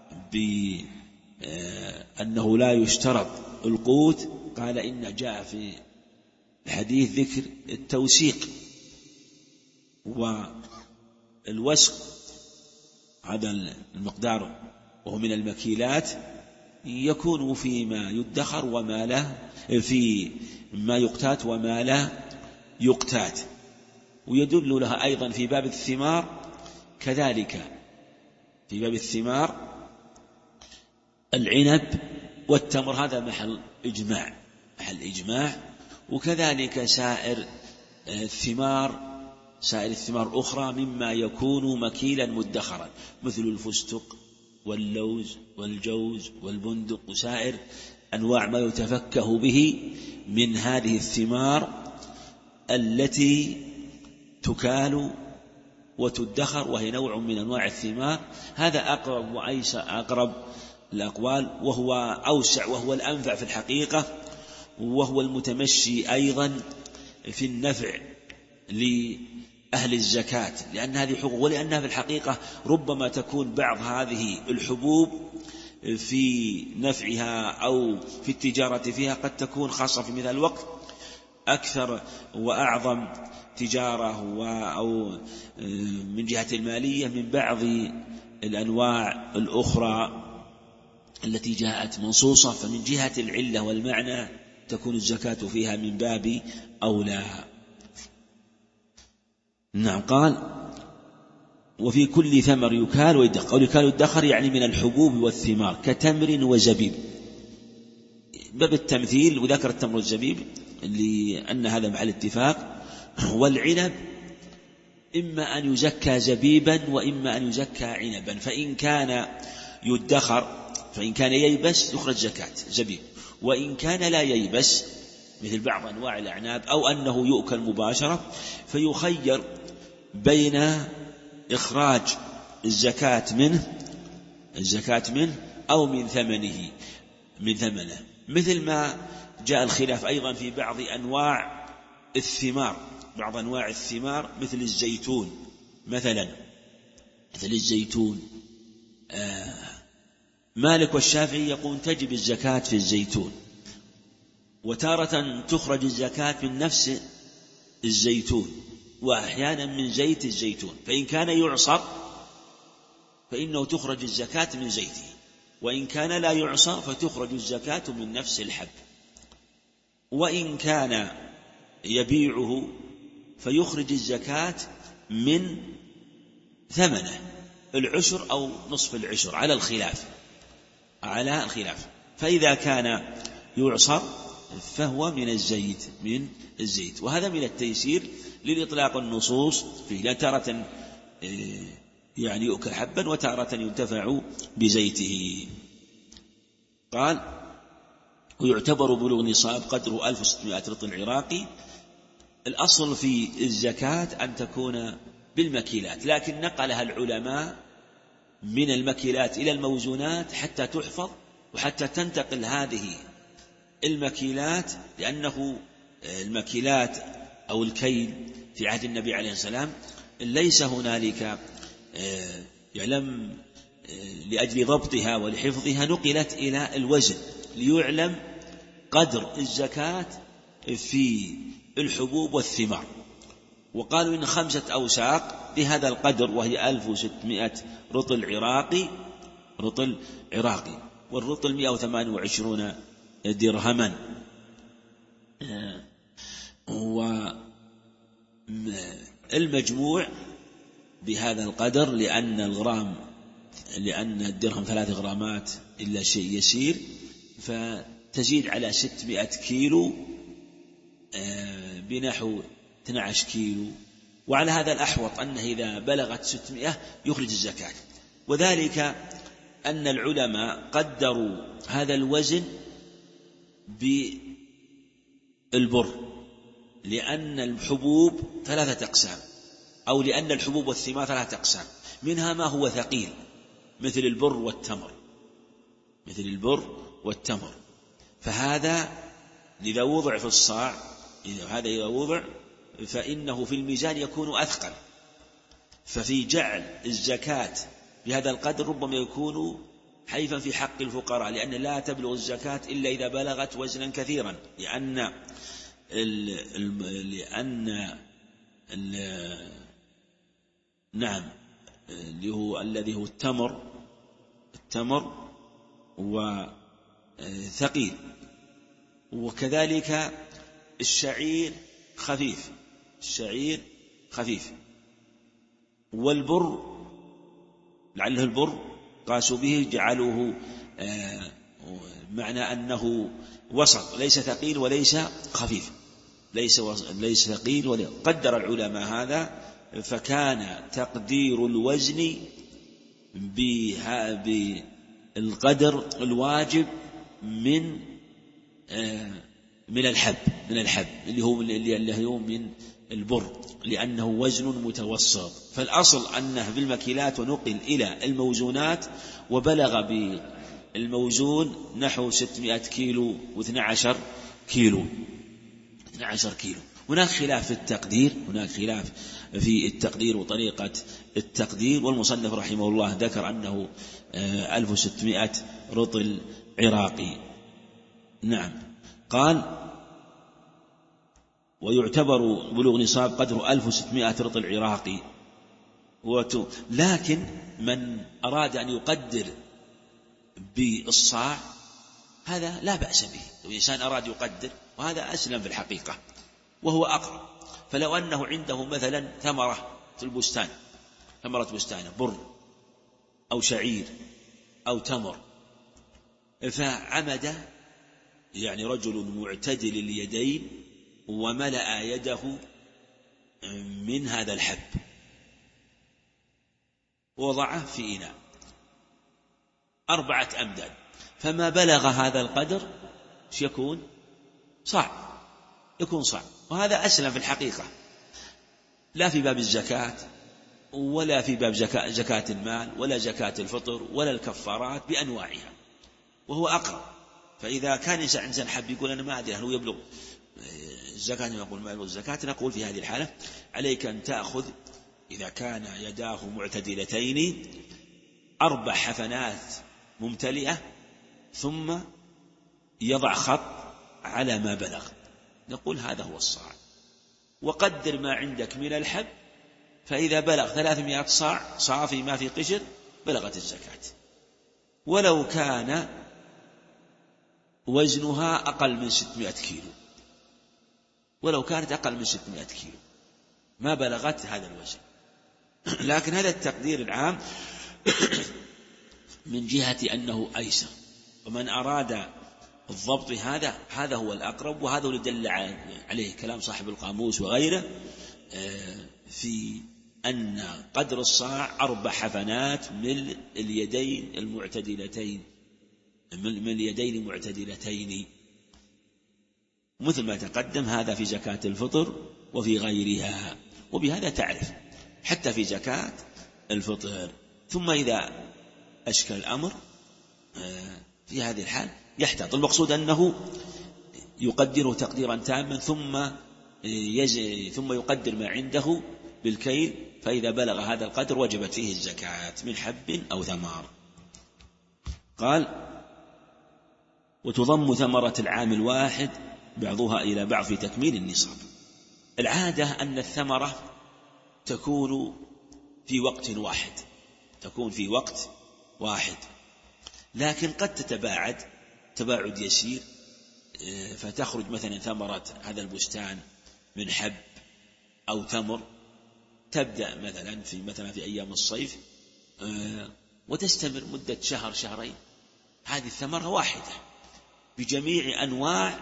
S1: بأنه لا يشترط القوت قال إن جاء في الحديث ذكر التوسيق والوسق، هذا المقدار وهو من المكيلات، يكون فيما يدخر وما لا، في ما يقتات وما لا يقتات. ويدل لها أيضا في باب الثمار كذلك، في باب الثمار العنب والتمر هذا محل إجماع، وكذلك سائر الثمار الأخرى مما يكون مكيلا مدخرا، مثل الفستق واللوز والجوز والبندق وسائر أنواع ما يتفكه به من هذه الثمار التي تكال وتدخر، وهي نوع من أنواع الثمار. هذا أقرب الأقوال، وهو أوسع وهو الأنفع في الحقيقة، وهو المتمشي أيضا في النفع لأهل الزكاة، لأن هذه حقوق، ولأنها في الحقيقة ربما تكون بعض هذه الحبوب في نفعها أو في التجارة فيها قد تكون خاصة في مثل الوقت أكثر وأعظم تجارة أو من جهة المالية من بعض الأنواع الأخرى التي جاءت منصوصة، فمن جهة العلة والمعنى تكون الزكاة فيها من باب أولى. نعم. قال وفي كل ثمر يكال ويدخر، أو يكال ويدخر يعني من الحبوب والثمار كتمر وزبيب، باب التمثيل، وذكر التمر والزبيب لأن هذا محل اتفاق. والعنب إما أن يزكى زبيبا وإما أن يزكى عنبا، فإن كان يدخر، فإن كان ييبس يخرج زكاة زبيب، وإن كان لا ييبس مثل بعض أنواع الأعناب أو أنه يؤكل مباشرة فيخير بين إخراج الزكاة منه أو من ثمنه، مثل ما جاء الخلاف أيضا في بعض أنواع الثمار، مثل الزيتون مثلا، مالك والشافعي يقول تجب الزكاة في الزيتون، وتارة تخرج الزكاة من نفس الزيتون، وأحيانا من زيت الزيتون، فإن كان يعصر فإنه تخرج الزكاة من زيته، وإن كان لا يعصر فتخرج الزكاة من نفس الحب. وإن كان يبيعه فيخرج الزكاة من ثمنه، العشر أو نصف العشر على الخلاف. فإذا كان يعصر فهو من الزيت. وهذا من التيسير للإطلاق النصوص فيه، لا تارة يعني يؤكل حبا وتارة ينتفع بزيته. قال: ويعتبر بلوغ نصاب قدره 1600 رطل عراقي. الأصل في الزكاة أن تكون بالمكيلات، لكن نقلها العلماء من المكيلات إلى الموزونات حتى تحفظ وحتى تنتقل هذه المكيلات، لأنه المكيلات أو الكيل في عهد النبي عليه السلام ليس هنالك يعلم لأجل ضبطها ولحفظها، نقلت إلى الوزن ليعلم قدر الزكاة في الحبوب والثمار. وقالوا إن 5 أوساق بهذا القدر، وهي 1600 رطل عراقي، والرطل 128 درهما. والمجموع بهذا القدر، لأن الدرهم 3 غرامات إلا شيء يسير، فتزيد على 600 كيلو بنحو 12 كيلو. وعلى هذا الأحوط أنه إذا بلغت 600 يخرج الزكاة، وذلك أن العلماء قدروا هذا الوزن بالبر، لأن الحبوب 3 أقسام، أو لأن الحبوب والثمار 3 أقسام، منها ما هو ثقيل مثل البر والتمر، فهذا إذا وضع في الصاع، إذا وضع فإنه في الميزان يكون أثقل. ففي جعل الزكاة بهذا القدر ربما يكون حيفا في حق الفقراء، لأن لا تبلغ الزكاة إلا إذا بلغت وزنا كثيرا، لأن الذي هو التمر وثقيل، وكذلك الشعير خفيف، والبر لعله البر قاسوا به جعلوه معنى أنه وسط، ليس ثقيل وليس خفيف، ليس ثقيل قدر العلماء هذا، فكان تقدير الوزن بالقدر الواجب من الحب اللي هو من البر، لأنه وزن متوسط. فالأصل أنه بالمكيلات ونقل إلى الموزونات، وبلغ بالموزون نحو 600 كيلو و12 كيلو. هناك خلاف في التقدير وطريقة التقدير، والمصنف رحمه الله ذكر أنه 1600 رطل عراقي. نعم. قال: ويعتبر بلوغ نصاب قدره 1600 رطل عراقي. لكن من أراد أن يقدر بالصاع هذا لا بأس به، لو إنسان أراد يقدر، وهذا أسلم في الحقيقة وهو أقرب. فلو أنه عنده مثلا ثمرة بستان، بر أو شعير أو تمر، فعمد يعني رجل معتدل اليدين وملأ يده من هذا الحب ووضعه في إناء 4 أمداد، فما بلغ هذا القدر يكون صاع، وهذا أسلم في الحقيقة، لا في باب الزكاة ولا في باب زكاة المال ولا زكاة الفطر ولا الكفارات بأنواعها، وهو أقرب. فإذا كان إنسان حب يقول أنا ما أدري هل هو يبلغ الزكاة، نقول ما يبلغ الزكاة، نقول في هذه الحالة عليك أن تأخذ إذا كان يداه معتدلتين 4 حفنات ممتلئة، ثم يضع خط على ما بلغ، نقول هذا هو الصاع. وقدر ما عندك من الحب، فإذا بلغ 300 صاع صافي ما في قشر بلغت الزكاة. ولو كان وزنها أقل من 600 كيلو، ولو كانت أقل من 600 كيلو ما بلغت هذا الوزن. لكن هذا التقدير العام من جهة أنه أيسر، ومن أراد الضبط هذا هو الأقرب، وهذا اللي دل عليه كلام صاحب القاموس وغيره في أن قدر الصاع 4 حفنات من اليدين المعتدلتين، من اليدين المعتدلتين، مثل ما تقدم. هذا في زكاة الفطر وفي غيرها، وبهذا تعرف حتى في زكاة الفطر. ثم إذا أشكل الأمر في هذه الحال يحتاط. المقصود أنه يقدره تقديرا تاما، ثم يقدر ما عنده بالكيل، فإذا بلغ هذا القدر وجبت فيه الزكاة من حب أو ثمار. قال: وتضم ثمرة العام الواحد بعضها إلى بعض في تكميل النصاب. العادة أن الثمرة تكون في وقت واحد، لكن قد تتباعد تباعد يسير، فتخرج مثلا ثمرة هذا البستان من حب أو تمر، تبدأ مثلا في أيام الصيف وتستمر مدة شهر شهرين. هذه الثمرة واحدة بجميع أنواع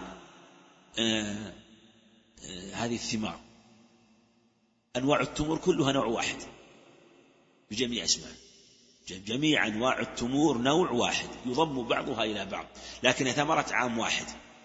S1: هذه الثمار، أنواع التمور كلها نوع واحد بجميع اسمها، جميع أنواع التمور نوع واحد يضم بعضها إلى بعض، لكن ثمرة عام واحد.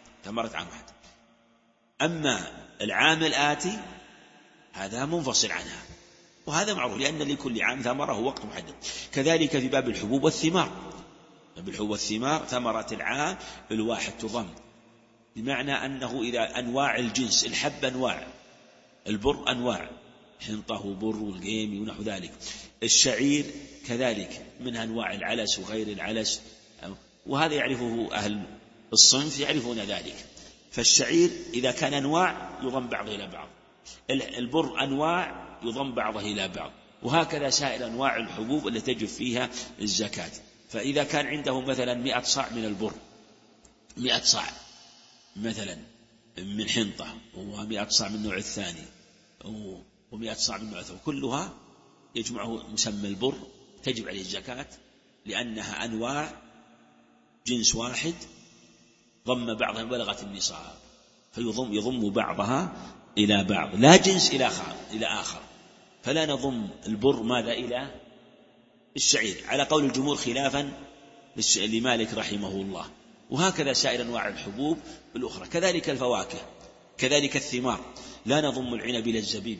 S1: أما العام الآتي هذا منفصل عنها، وهذا معروف لأن لكل عام ثمرة وقت محدد. كذلك في باب الحبوب والثمار ثمرة العام الواحد تضم، بمعنى أنه إذا أنواع الجنس، الحب أنواع، البر أنواع، حنطة بر والقيمي ونحو ذلك، الشعير كذلك من أنواع العلس وغير العلس، وهذا يعرفه أهل الصنف يعرفون ذلك. فالشعير إذا كان أنواع يضم بعضه إلى بعض، البر أنواع يضم بعضه إلى بعض، وهكذا سائر أنواع الحبوب التي تجب فيها الزكاة. فإذا كان عنده مثلا 100 صاع من البر، 100 صاع مثلا من حنطة، و100 صاع من النوع الثاني، و100 صاع من النوع الثاني، كلها يجمعه مسمى البر، تجب عليه الزكاة لأنها أنواع جنس واحد ضم بعضها بلغت النصاب، يضم بعضها إلى بعض، لا جنس إلى آخر. فلا نضم البر ماذا إلى الشعير على قول الجمهور خلافا لمالك رحمه الله، وهكذا سائر أنواع الحبوب الأخرى. كذلك الفواكه، كذلك الثمار، لا نضم العنب إلى الزبيب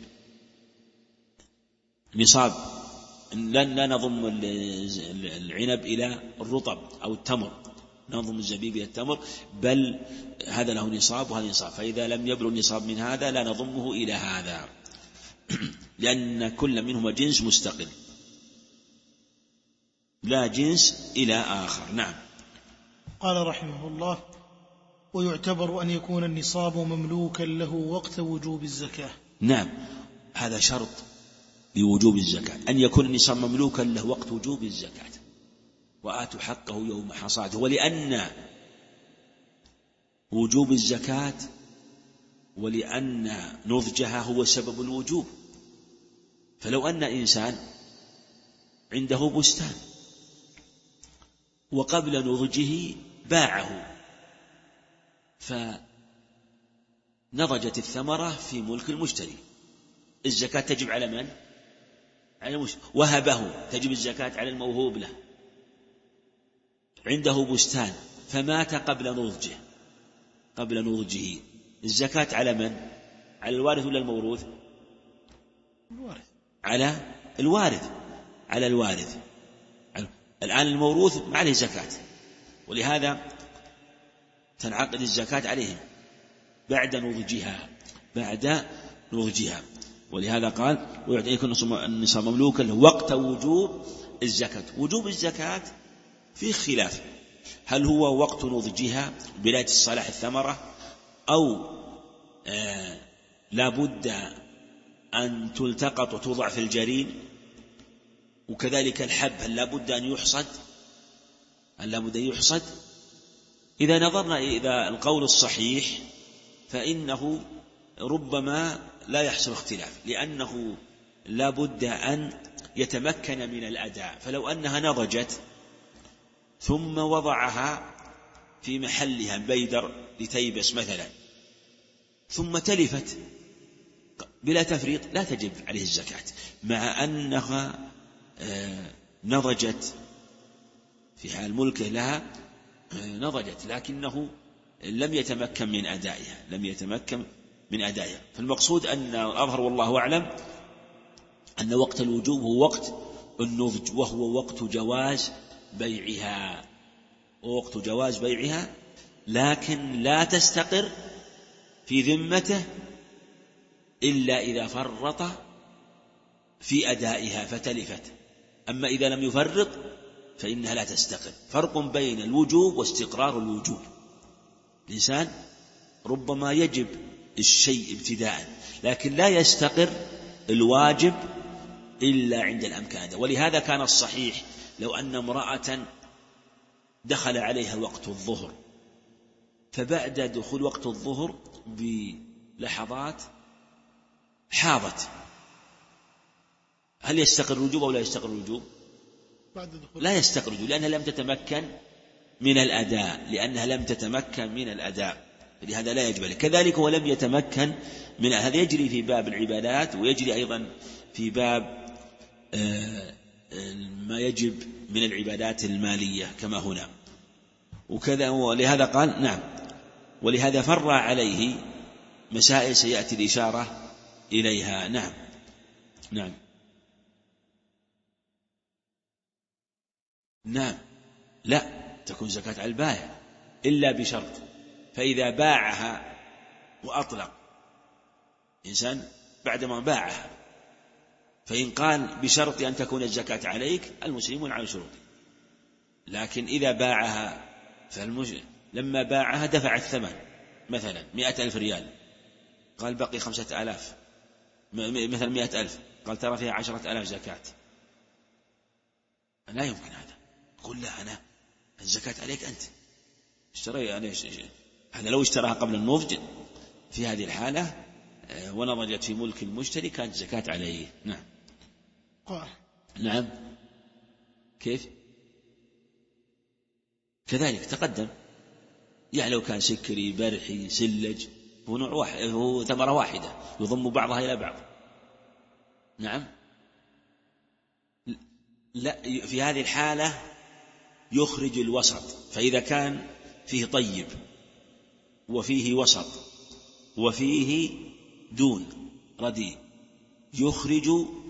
S1: نصاب، لا نضم العنب إلى الرطب أو التمر، نضم الزبيب إلى التمر، بل هذا له نصاب وهذا نصاب، فإذا لم يبلغ النصاب من هذا لا نضمه إلى هذا لأن كل منهما جنس مستقل، لا جنس إلى آخر. نعم.
S2: قال رحمه الله: ويعتبر أن يكون النصاب مملوكا له وقت وجوب الزكاة.
S1: نعم، هذا شرط لوجوب الزكاة، أن يكون النصاب مملوكا له وقت وجوب الزكاة، وآتوا حقه يوم حصاده. ولأن وجوب الزكاة ولأن نضجها هو سبب الوجوب. فلو أن إنسان عنده بستان وقبل نضجه باعه، فنضجت الثمرة في ملك المشتري، الزكاة تجب على من؟ على المشتري. وهبه، تجب الزكاة على الموهوب له. عنده بستان فمات قبل نضجه، الزكاة على من؟ على الوارث ولا الموروث؟ على الوارث. الآن الموروث ما عليه زكاة، ولهذا تنعقد الزكاة عليهم بعد نضجها. ولهذا قال: ويكون النصاب مملوكا له وقت وجوب الزكاة. وجوب الزكاة في خلاف، هل هو وقت نضجها بداية الصلاح الثمرة، أو لا بد أن تلتقط وتوضع في الجرين، وكذلك الحب هل لا بد أن يحصد أن لا بد أن يحصد. إذا نظرنا إلى القول الصحيح فإنه ربما لا يحصل اختلاف، لأنه لا بد أن يتمكن من الأداء. فلو أنها نضجت ثم وضعها في محلها بيدر لتيبس مثلا ثم تلفت بلا تفريط لا تجب عليه الزكاة، مع أنها نضجت في حال ملكه لها نضجت، لكنه لم يتمكن من أدائها. فالمقصود أن الأظهر والله أعلم أن وقت الوجوب هو وقت النضج، وهو وقت جواز بيعها، لكن لا تستقر في ذمته إلا إذا فرط في أدائها فتلفت. أما إذا لم يفرط فإنها لا تستقر. فرق بين الوجوب واستقرار الوجوب. الإنسان ربما يجب الشيء ابتداء لكن لا يستقر الواجب إلا عند الأمكان. ولهذا كان الصحيح لو أن امرأة دخل عليها وقت الظهر فبعد دخول وقت الظهر بلحظات حاضت، هل يستقر الوجوب أو لا يستقر الوجوب؟ لا يستقر الوجوب، لأنها لم تتمكن من الأداء، لهذا لا يجب عليه. كذلك هو لم يتمكن من هذا، يجري في باب العبادات ويجري أيضا في باب ما يجب من العبادات المالية كما هنا وكذا. ولهذا قال نعم، ولهذا فر عليه مسائل سيأتي الإشارة إليها. نعم لا تكون زكاة على البائع إلا بشرط، فإذا باعها وأطلق إنسان بعدما باعها فإن قال بشرط أن تكون الزكاة عليك المسلمون على شروطه، لكن إذا باعها لما باعها دفع الثمن مثلا 100,000 ريال، قال بقي 5,000 مثلا 100,000، قال ترى فيها 10,000 زكاة، لا يمكن هذا. قل لا أنا الزكاة عليك أنت اشتري هذا لو اشتراها قبل النضج في هذه الحالة ونضجت في ملك المشتري كانت زكاة عليه. نعم كيف كذلك تقدم، يعني لو كان سكري برحي سلج هو نوع واحد، هو ثمرة واحدة يضم بعضها إلى بعض. نعم لا، في هذه الحالة يخرج الوسط، فإذا كان فيه طيب وفيه وسط وفيه دون رديء يخرج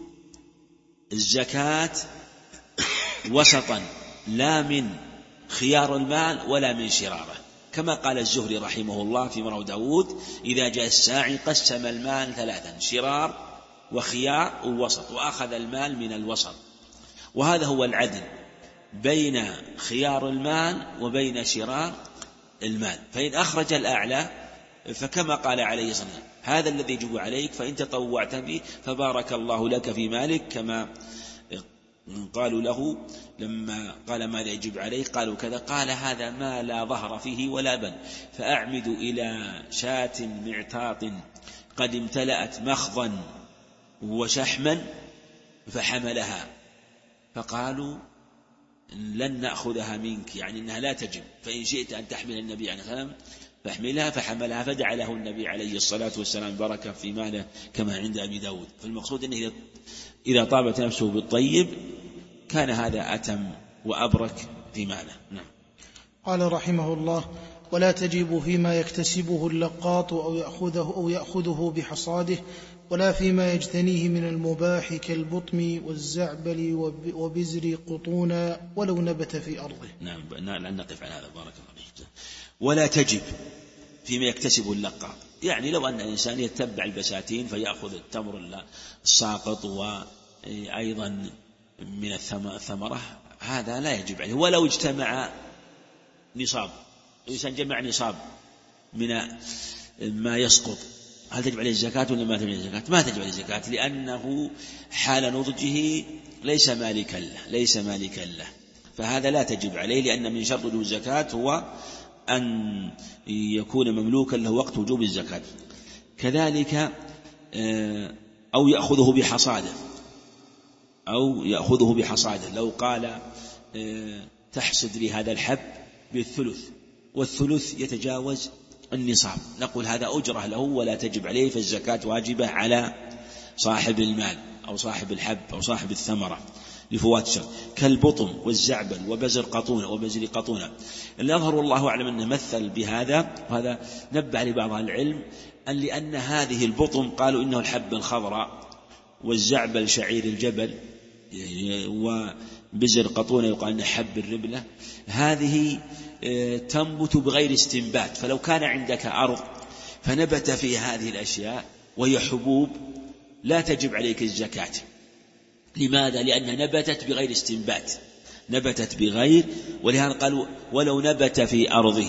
S1: الزكاة وسطا لا من خيار المال ولا من شراره، كما قال الزهري رحمه الله في رواه داود إذا جاء الساعي قسم المال 3 شرار وخيار ووسط وأخذ المال من الوسط. وهذا هو العدل بين خيار المال وبين شرار المال. فإن أخرج الأعلى فكما قال عليه الصلاة والسلام هذا الذي يجب عليك فإن تطوعت به فبارك الله لك في مالك، كما قالوا له لما قال ماذا يجب عليك قالوا كذا، قال هذا ما لا ظهر فيه ولا بن، فأعمد إلى شاة معتاط قد امتلأت مخضا وشحما فحملها، فقالوا لن نأخذها منك، يعني أنها لا تجب، فإن شئت أن تحمل النبي عليه الصلاة والسلام فاحملها، فحملها فدعا له النبي عليه الصلاة والسلام بركة في ماله كما عند أبي داود. فالمقصود أنه إذا طابت نفسه بالطيب كان هذا أتم وأبرك في ماله. نعم.
S2: قال رحمه الله: ولا تجب فيما يكتسبه اللقاط أو يأخذه بحصاده، ولا فيما يجتنيه من المباح كالبطم والزعبل وبزر قطونا ولو نبت في أرضه.
S1: نعم لن نقف على هذا بارك الله فيك. ولا تجب فيما يكتسبه اللقاط، يعني لو أن الإنسان يتبع البساتين فيأخذ التمر الساقط وأيضا من الثمرة هذا لا يجب عليه. ولو اجتمع نصاب، الإنسان جمع نصاب من ما يسقط، هل تجب عليه الزكاة ولا ما تجب عليه الزكاة؟ ما تجب عليه الزكاة، لأنه حال نضجه ليس مالكا له. فهذا لا تجب عليه، لأن من شرط وجوب الزكاة هو أن يكون مملوكا له وقت وجوب الزكاة. كذلك أو يأخذه بحصاده لو قال تحصد لي هذا الحب بالثلث، والثلث يتجاوز النصاب، نقول هذا أجرة له ولا تجب عليه، فالزكاة واجبة على صاحب المال أو صاحب الحب أو صاحب الثمرة لفوات الشرط، كالبطم والزعبل وبزر قطونة. اللي أظهر الله أعلم أنه مثل بهذا، وهذا نبه لبعض العلم أن لأن هذه البطم قالوا إنه الحب الخضراء، والزعبل شعير الجبل، وبزر قطونة يقال أنه حب الربلة، هذه تنبت بغير استنبات. فلو كان عندك أرض فنبت في هذه الأشياء وهي حبوب لا تجب عليك الزكاة. لماذا؟ لأنها نبتت بغير استنبات، ولهذا قالوا ولو نبت في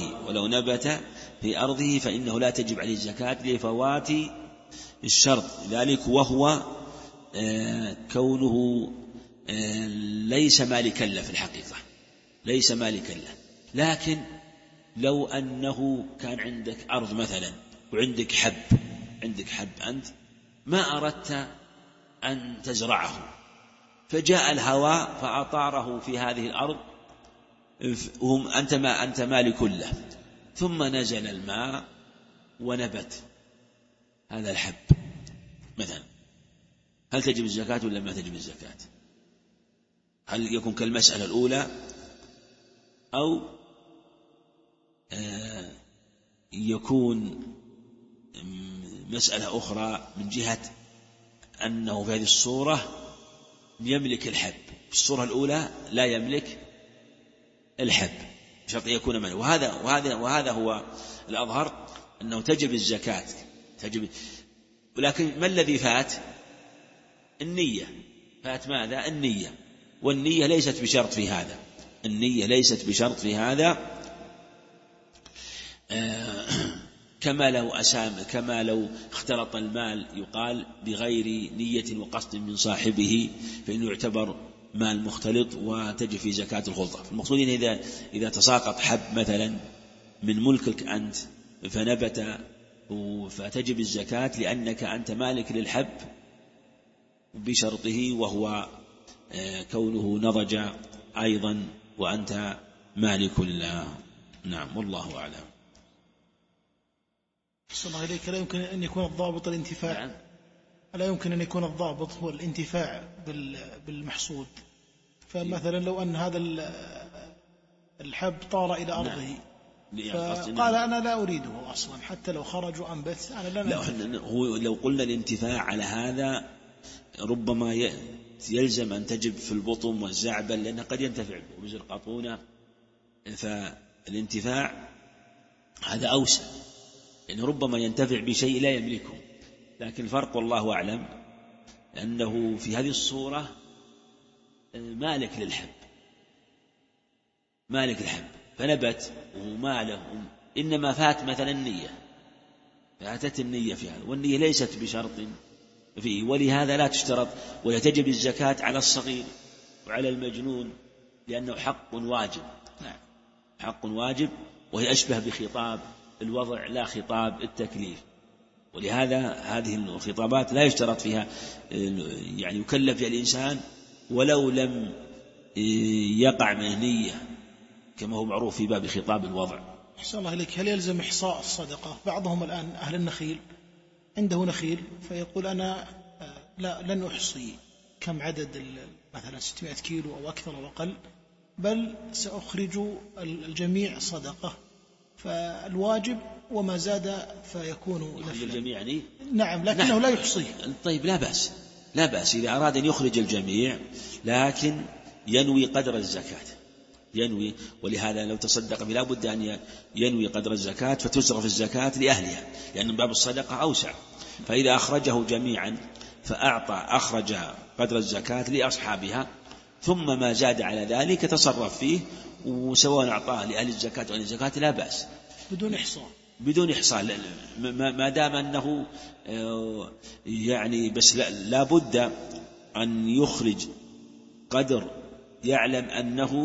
S1: أرضه فإنه لا تجب عليه الزكاة لفوات الشرط ذلك، وهو كونه ليس مالكا له في الحقيقة، ليس مالكا له. لكن لو أنه كان عندك أرض مثلا وعندك حب أنت ما أردت أن تزرعه، فجاء الهواء فأطاره في هذه الأرض، أنت مالك له، ثم نزل الماء ونبت هذا الحب مثلا، هل تجب الزكاة ولا ما تجب الزكاة؟ هل يكون كالمسألة الأولى أو يكون مسألة أخرى من جهة أنه في هذه الصورة يملك الحب، في الصورة الأولى لا يملك الحب بشرط يكون منه، وهذا هو الأظهر أنه تجب الزكاة ولكن ما الذي فات؟ النية. فات ماذا؟ النية، والنية ليست بشرط في هذا، كما لو اختلط المال يقال بغير نية وقصد من صاحبه فإنه يعتبر مال مختلط وتجب في زكاة الخلطة. المقصود إن إذا تساقط حب مثلا من ملكك أنت فنبت فتجب الزكاة لأنك أنت مالك للحب بشرطه، وهو كونه نضج أيضا وأنت مالك له. نعم، والله أعلم.
S2: صلى الله عليك. لا يمكن أن يكون الضابط الانتفاع.
S1: نعم.
S2: لا يمكن أن يكون الضابط هو الانتفاع بالمحصود. فمثلا لو أن هذا الحب طار إلى أرضه فقال أنا لا أريده أصلا، حتى لو خرج وأنبت أنا لا
S1: هو لو قلنا الانتفاع على هذا ربما يلزم أن تجب في البطم والزعبل، لأنه قد ينتفع ببزر قطونة، فالانتفاع هذا أوسع، لأنه ربما ينتفع بشيء لا يملكه. لكن الفرق والله أعلم أنه في هذه الصورة مالك للحب فنبت وماله، إنما فات مثلا النية، فاتت النية في هذا، والنية ليست بشرط فيه، ولهذا لا تشترط، ويتجب الزكاة على الصغير وعلى المجنون لأنه حق واجب. نعم، حق واجب، وهي أشبه بخطاب الوضع لا خطاب التكليف، ولهذا هذه الخطابات لا يشترط فيها يعني يكلف الإنسان ولو لم يقع من نية، كما هو معروف في باب خطاب الوضع.
S2: أحسن الله إليك. هل يلزم إحصاء الصدقة؟ بعضهم الآن أهل النخيل عنده نخيل فيقول أنا لن أحصي كم عدد مثلا 600 كيلو أو أكثر أو أقل، بل سأخرج الجميع صدقة، فالواجب وما زاد فيكون نفلا.
S1: الجميع يعني؟
S2: نعم، لكنه لا يحصيه.
S1: طيب، لا بأس إذا أراد أن يخرج الجميع، لكن ينوي قدر الزكاة، ولهذا لو تصدق بلا بد أن ينوي قدر الزكاة فتصرف الزكاة لأهلها، لأن باب الصدقة أوسع. فإذا أخرجه جميعا أخرج قدر الزكاة لأصحابها، ثم ما زاد على ذلك تصرف فيه، وسواء أعطاه لأهل الزكاة وأهل الزكاة لا بأس، بدون إحصاء ما دام أنه يعني بس لا بد أن يخرج قدر يعلم أنه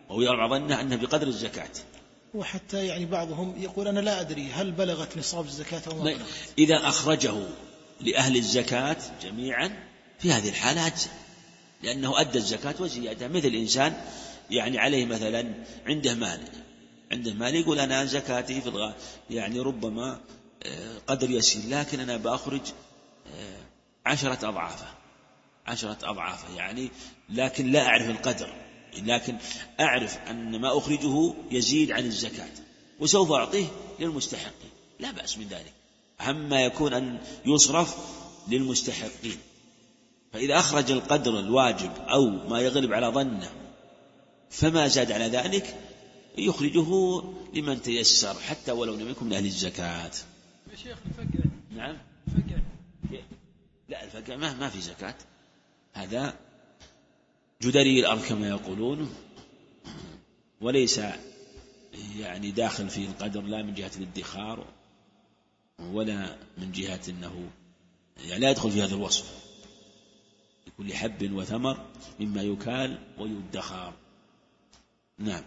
S1: وهو يرى ظنه أنه بقدر الزكاة.
S2: وحتى يعني بعضهم يقول أنا لا أدري هل بلغت نصاب الزكاة أو ما بلغت.
S1: إذا أخرجه لأهل الزكاة جميعا في هذه الحالة أجزاء، لأنه أدى الزكاة وزيادة. مثل إنسان يعني عليه مثلا عنده مال يقول أنا زكاتي في يعني ربما قدر يسير، لكن أنا بأخرج 10 أضعافه يعني، لكن لا أعرف القدر، لكن أعرف أن ما أخرجه يزيد عن الزكاة وسوف أعطيه للمستحقين، لا بأس من ذلك، أهم ما يكون أن يصرف للمستحقين. فإذا أخرج القدر الواجب أو ما يغلب على ظنه فما زاد على ذلك يخرجه لمن تيسر حتى ولو لم يكن من أهل الزكاة.
S4: يا شيخ الفقع.
S1: نعم
S4: الفقع.
S1: لا الفقع ما في زكاة، هذا جدري الأرض كما يقولون، وليس يعني داخل في القدر لا من جهة الادخار ولا من جهة أنه يعني لا يدخل في هذا الوصف، لكل حب وثمر مما يكال ويدخر. نعم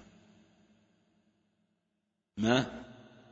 S1: ما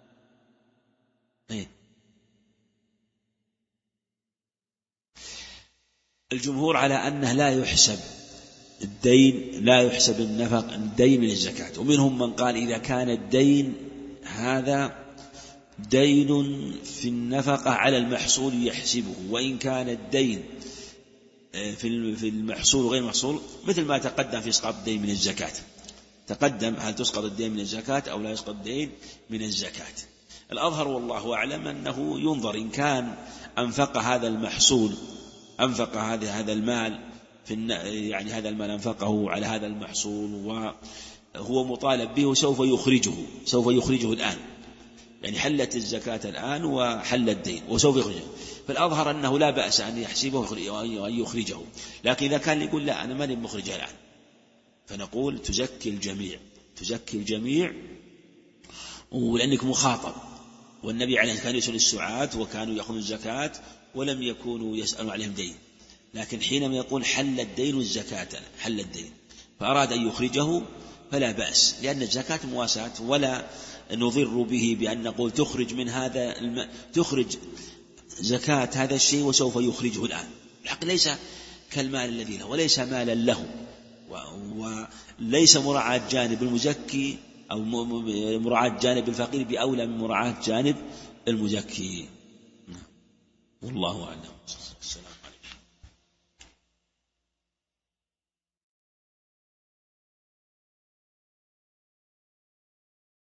S1: الجمهور على أنه لا يحسب الدين، لا يحسب الدين من الزكاة، ومنهم من قال إذا كان الدين هذا دين في النفقة على المحصول يحسبه، وإن كان الدين في المحصول وغير المحصول مثل ما تقدم في إسقاط الدين من الزكاة، تقدم هل تسقط الدين من الزكاة أو لا يسقط الدين من الزكاة. الأظهر والله أعلم أنه ينظر إن كان أنفق هذا المحصول، أنفق هذا المال يعني هذا المال أنفقه على هذا المحصول وهو مطالب به وسوف يخرجه الآن، يعني حلت الزكاة الآن وحل الدين وسوف يخرجه، فالأظهر أنه لا بأس أن يحسبه وأن يخرجه. لكن إذا كان يقول لا أنا ماني مخرجها الآن، فنقول تزكي الجميع ولأنك مخاطب، والنبي عليه كان يسأل السعاة وكانوا يأخذون الزكاة ولم يكونوا يسألوا عليهم دين، لكن حينما يقول حل الدين والزكاة حل الدين فأراد أن يخرجه فلا بأس، لأن الزكاة مواساة، ولا نضر به بأن نقول تخرج من هذا تخرج زكاة هذا الشيء وسوف يخرجه الآن. الحق ليس كالمال الذي له وليس مالا له، وليس مراعاة جانب المزكي أو مراعاة جانب الفقير بأولى من مراعاة جانب المزكي. والله أعلم.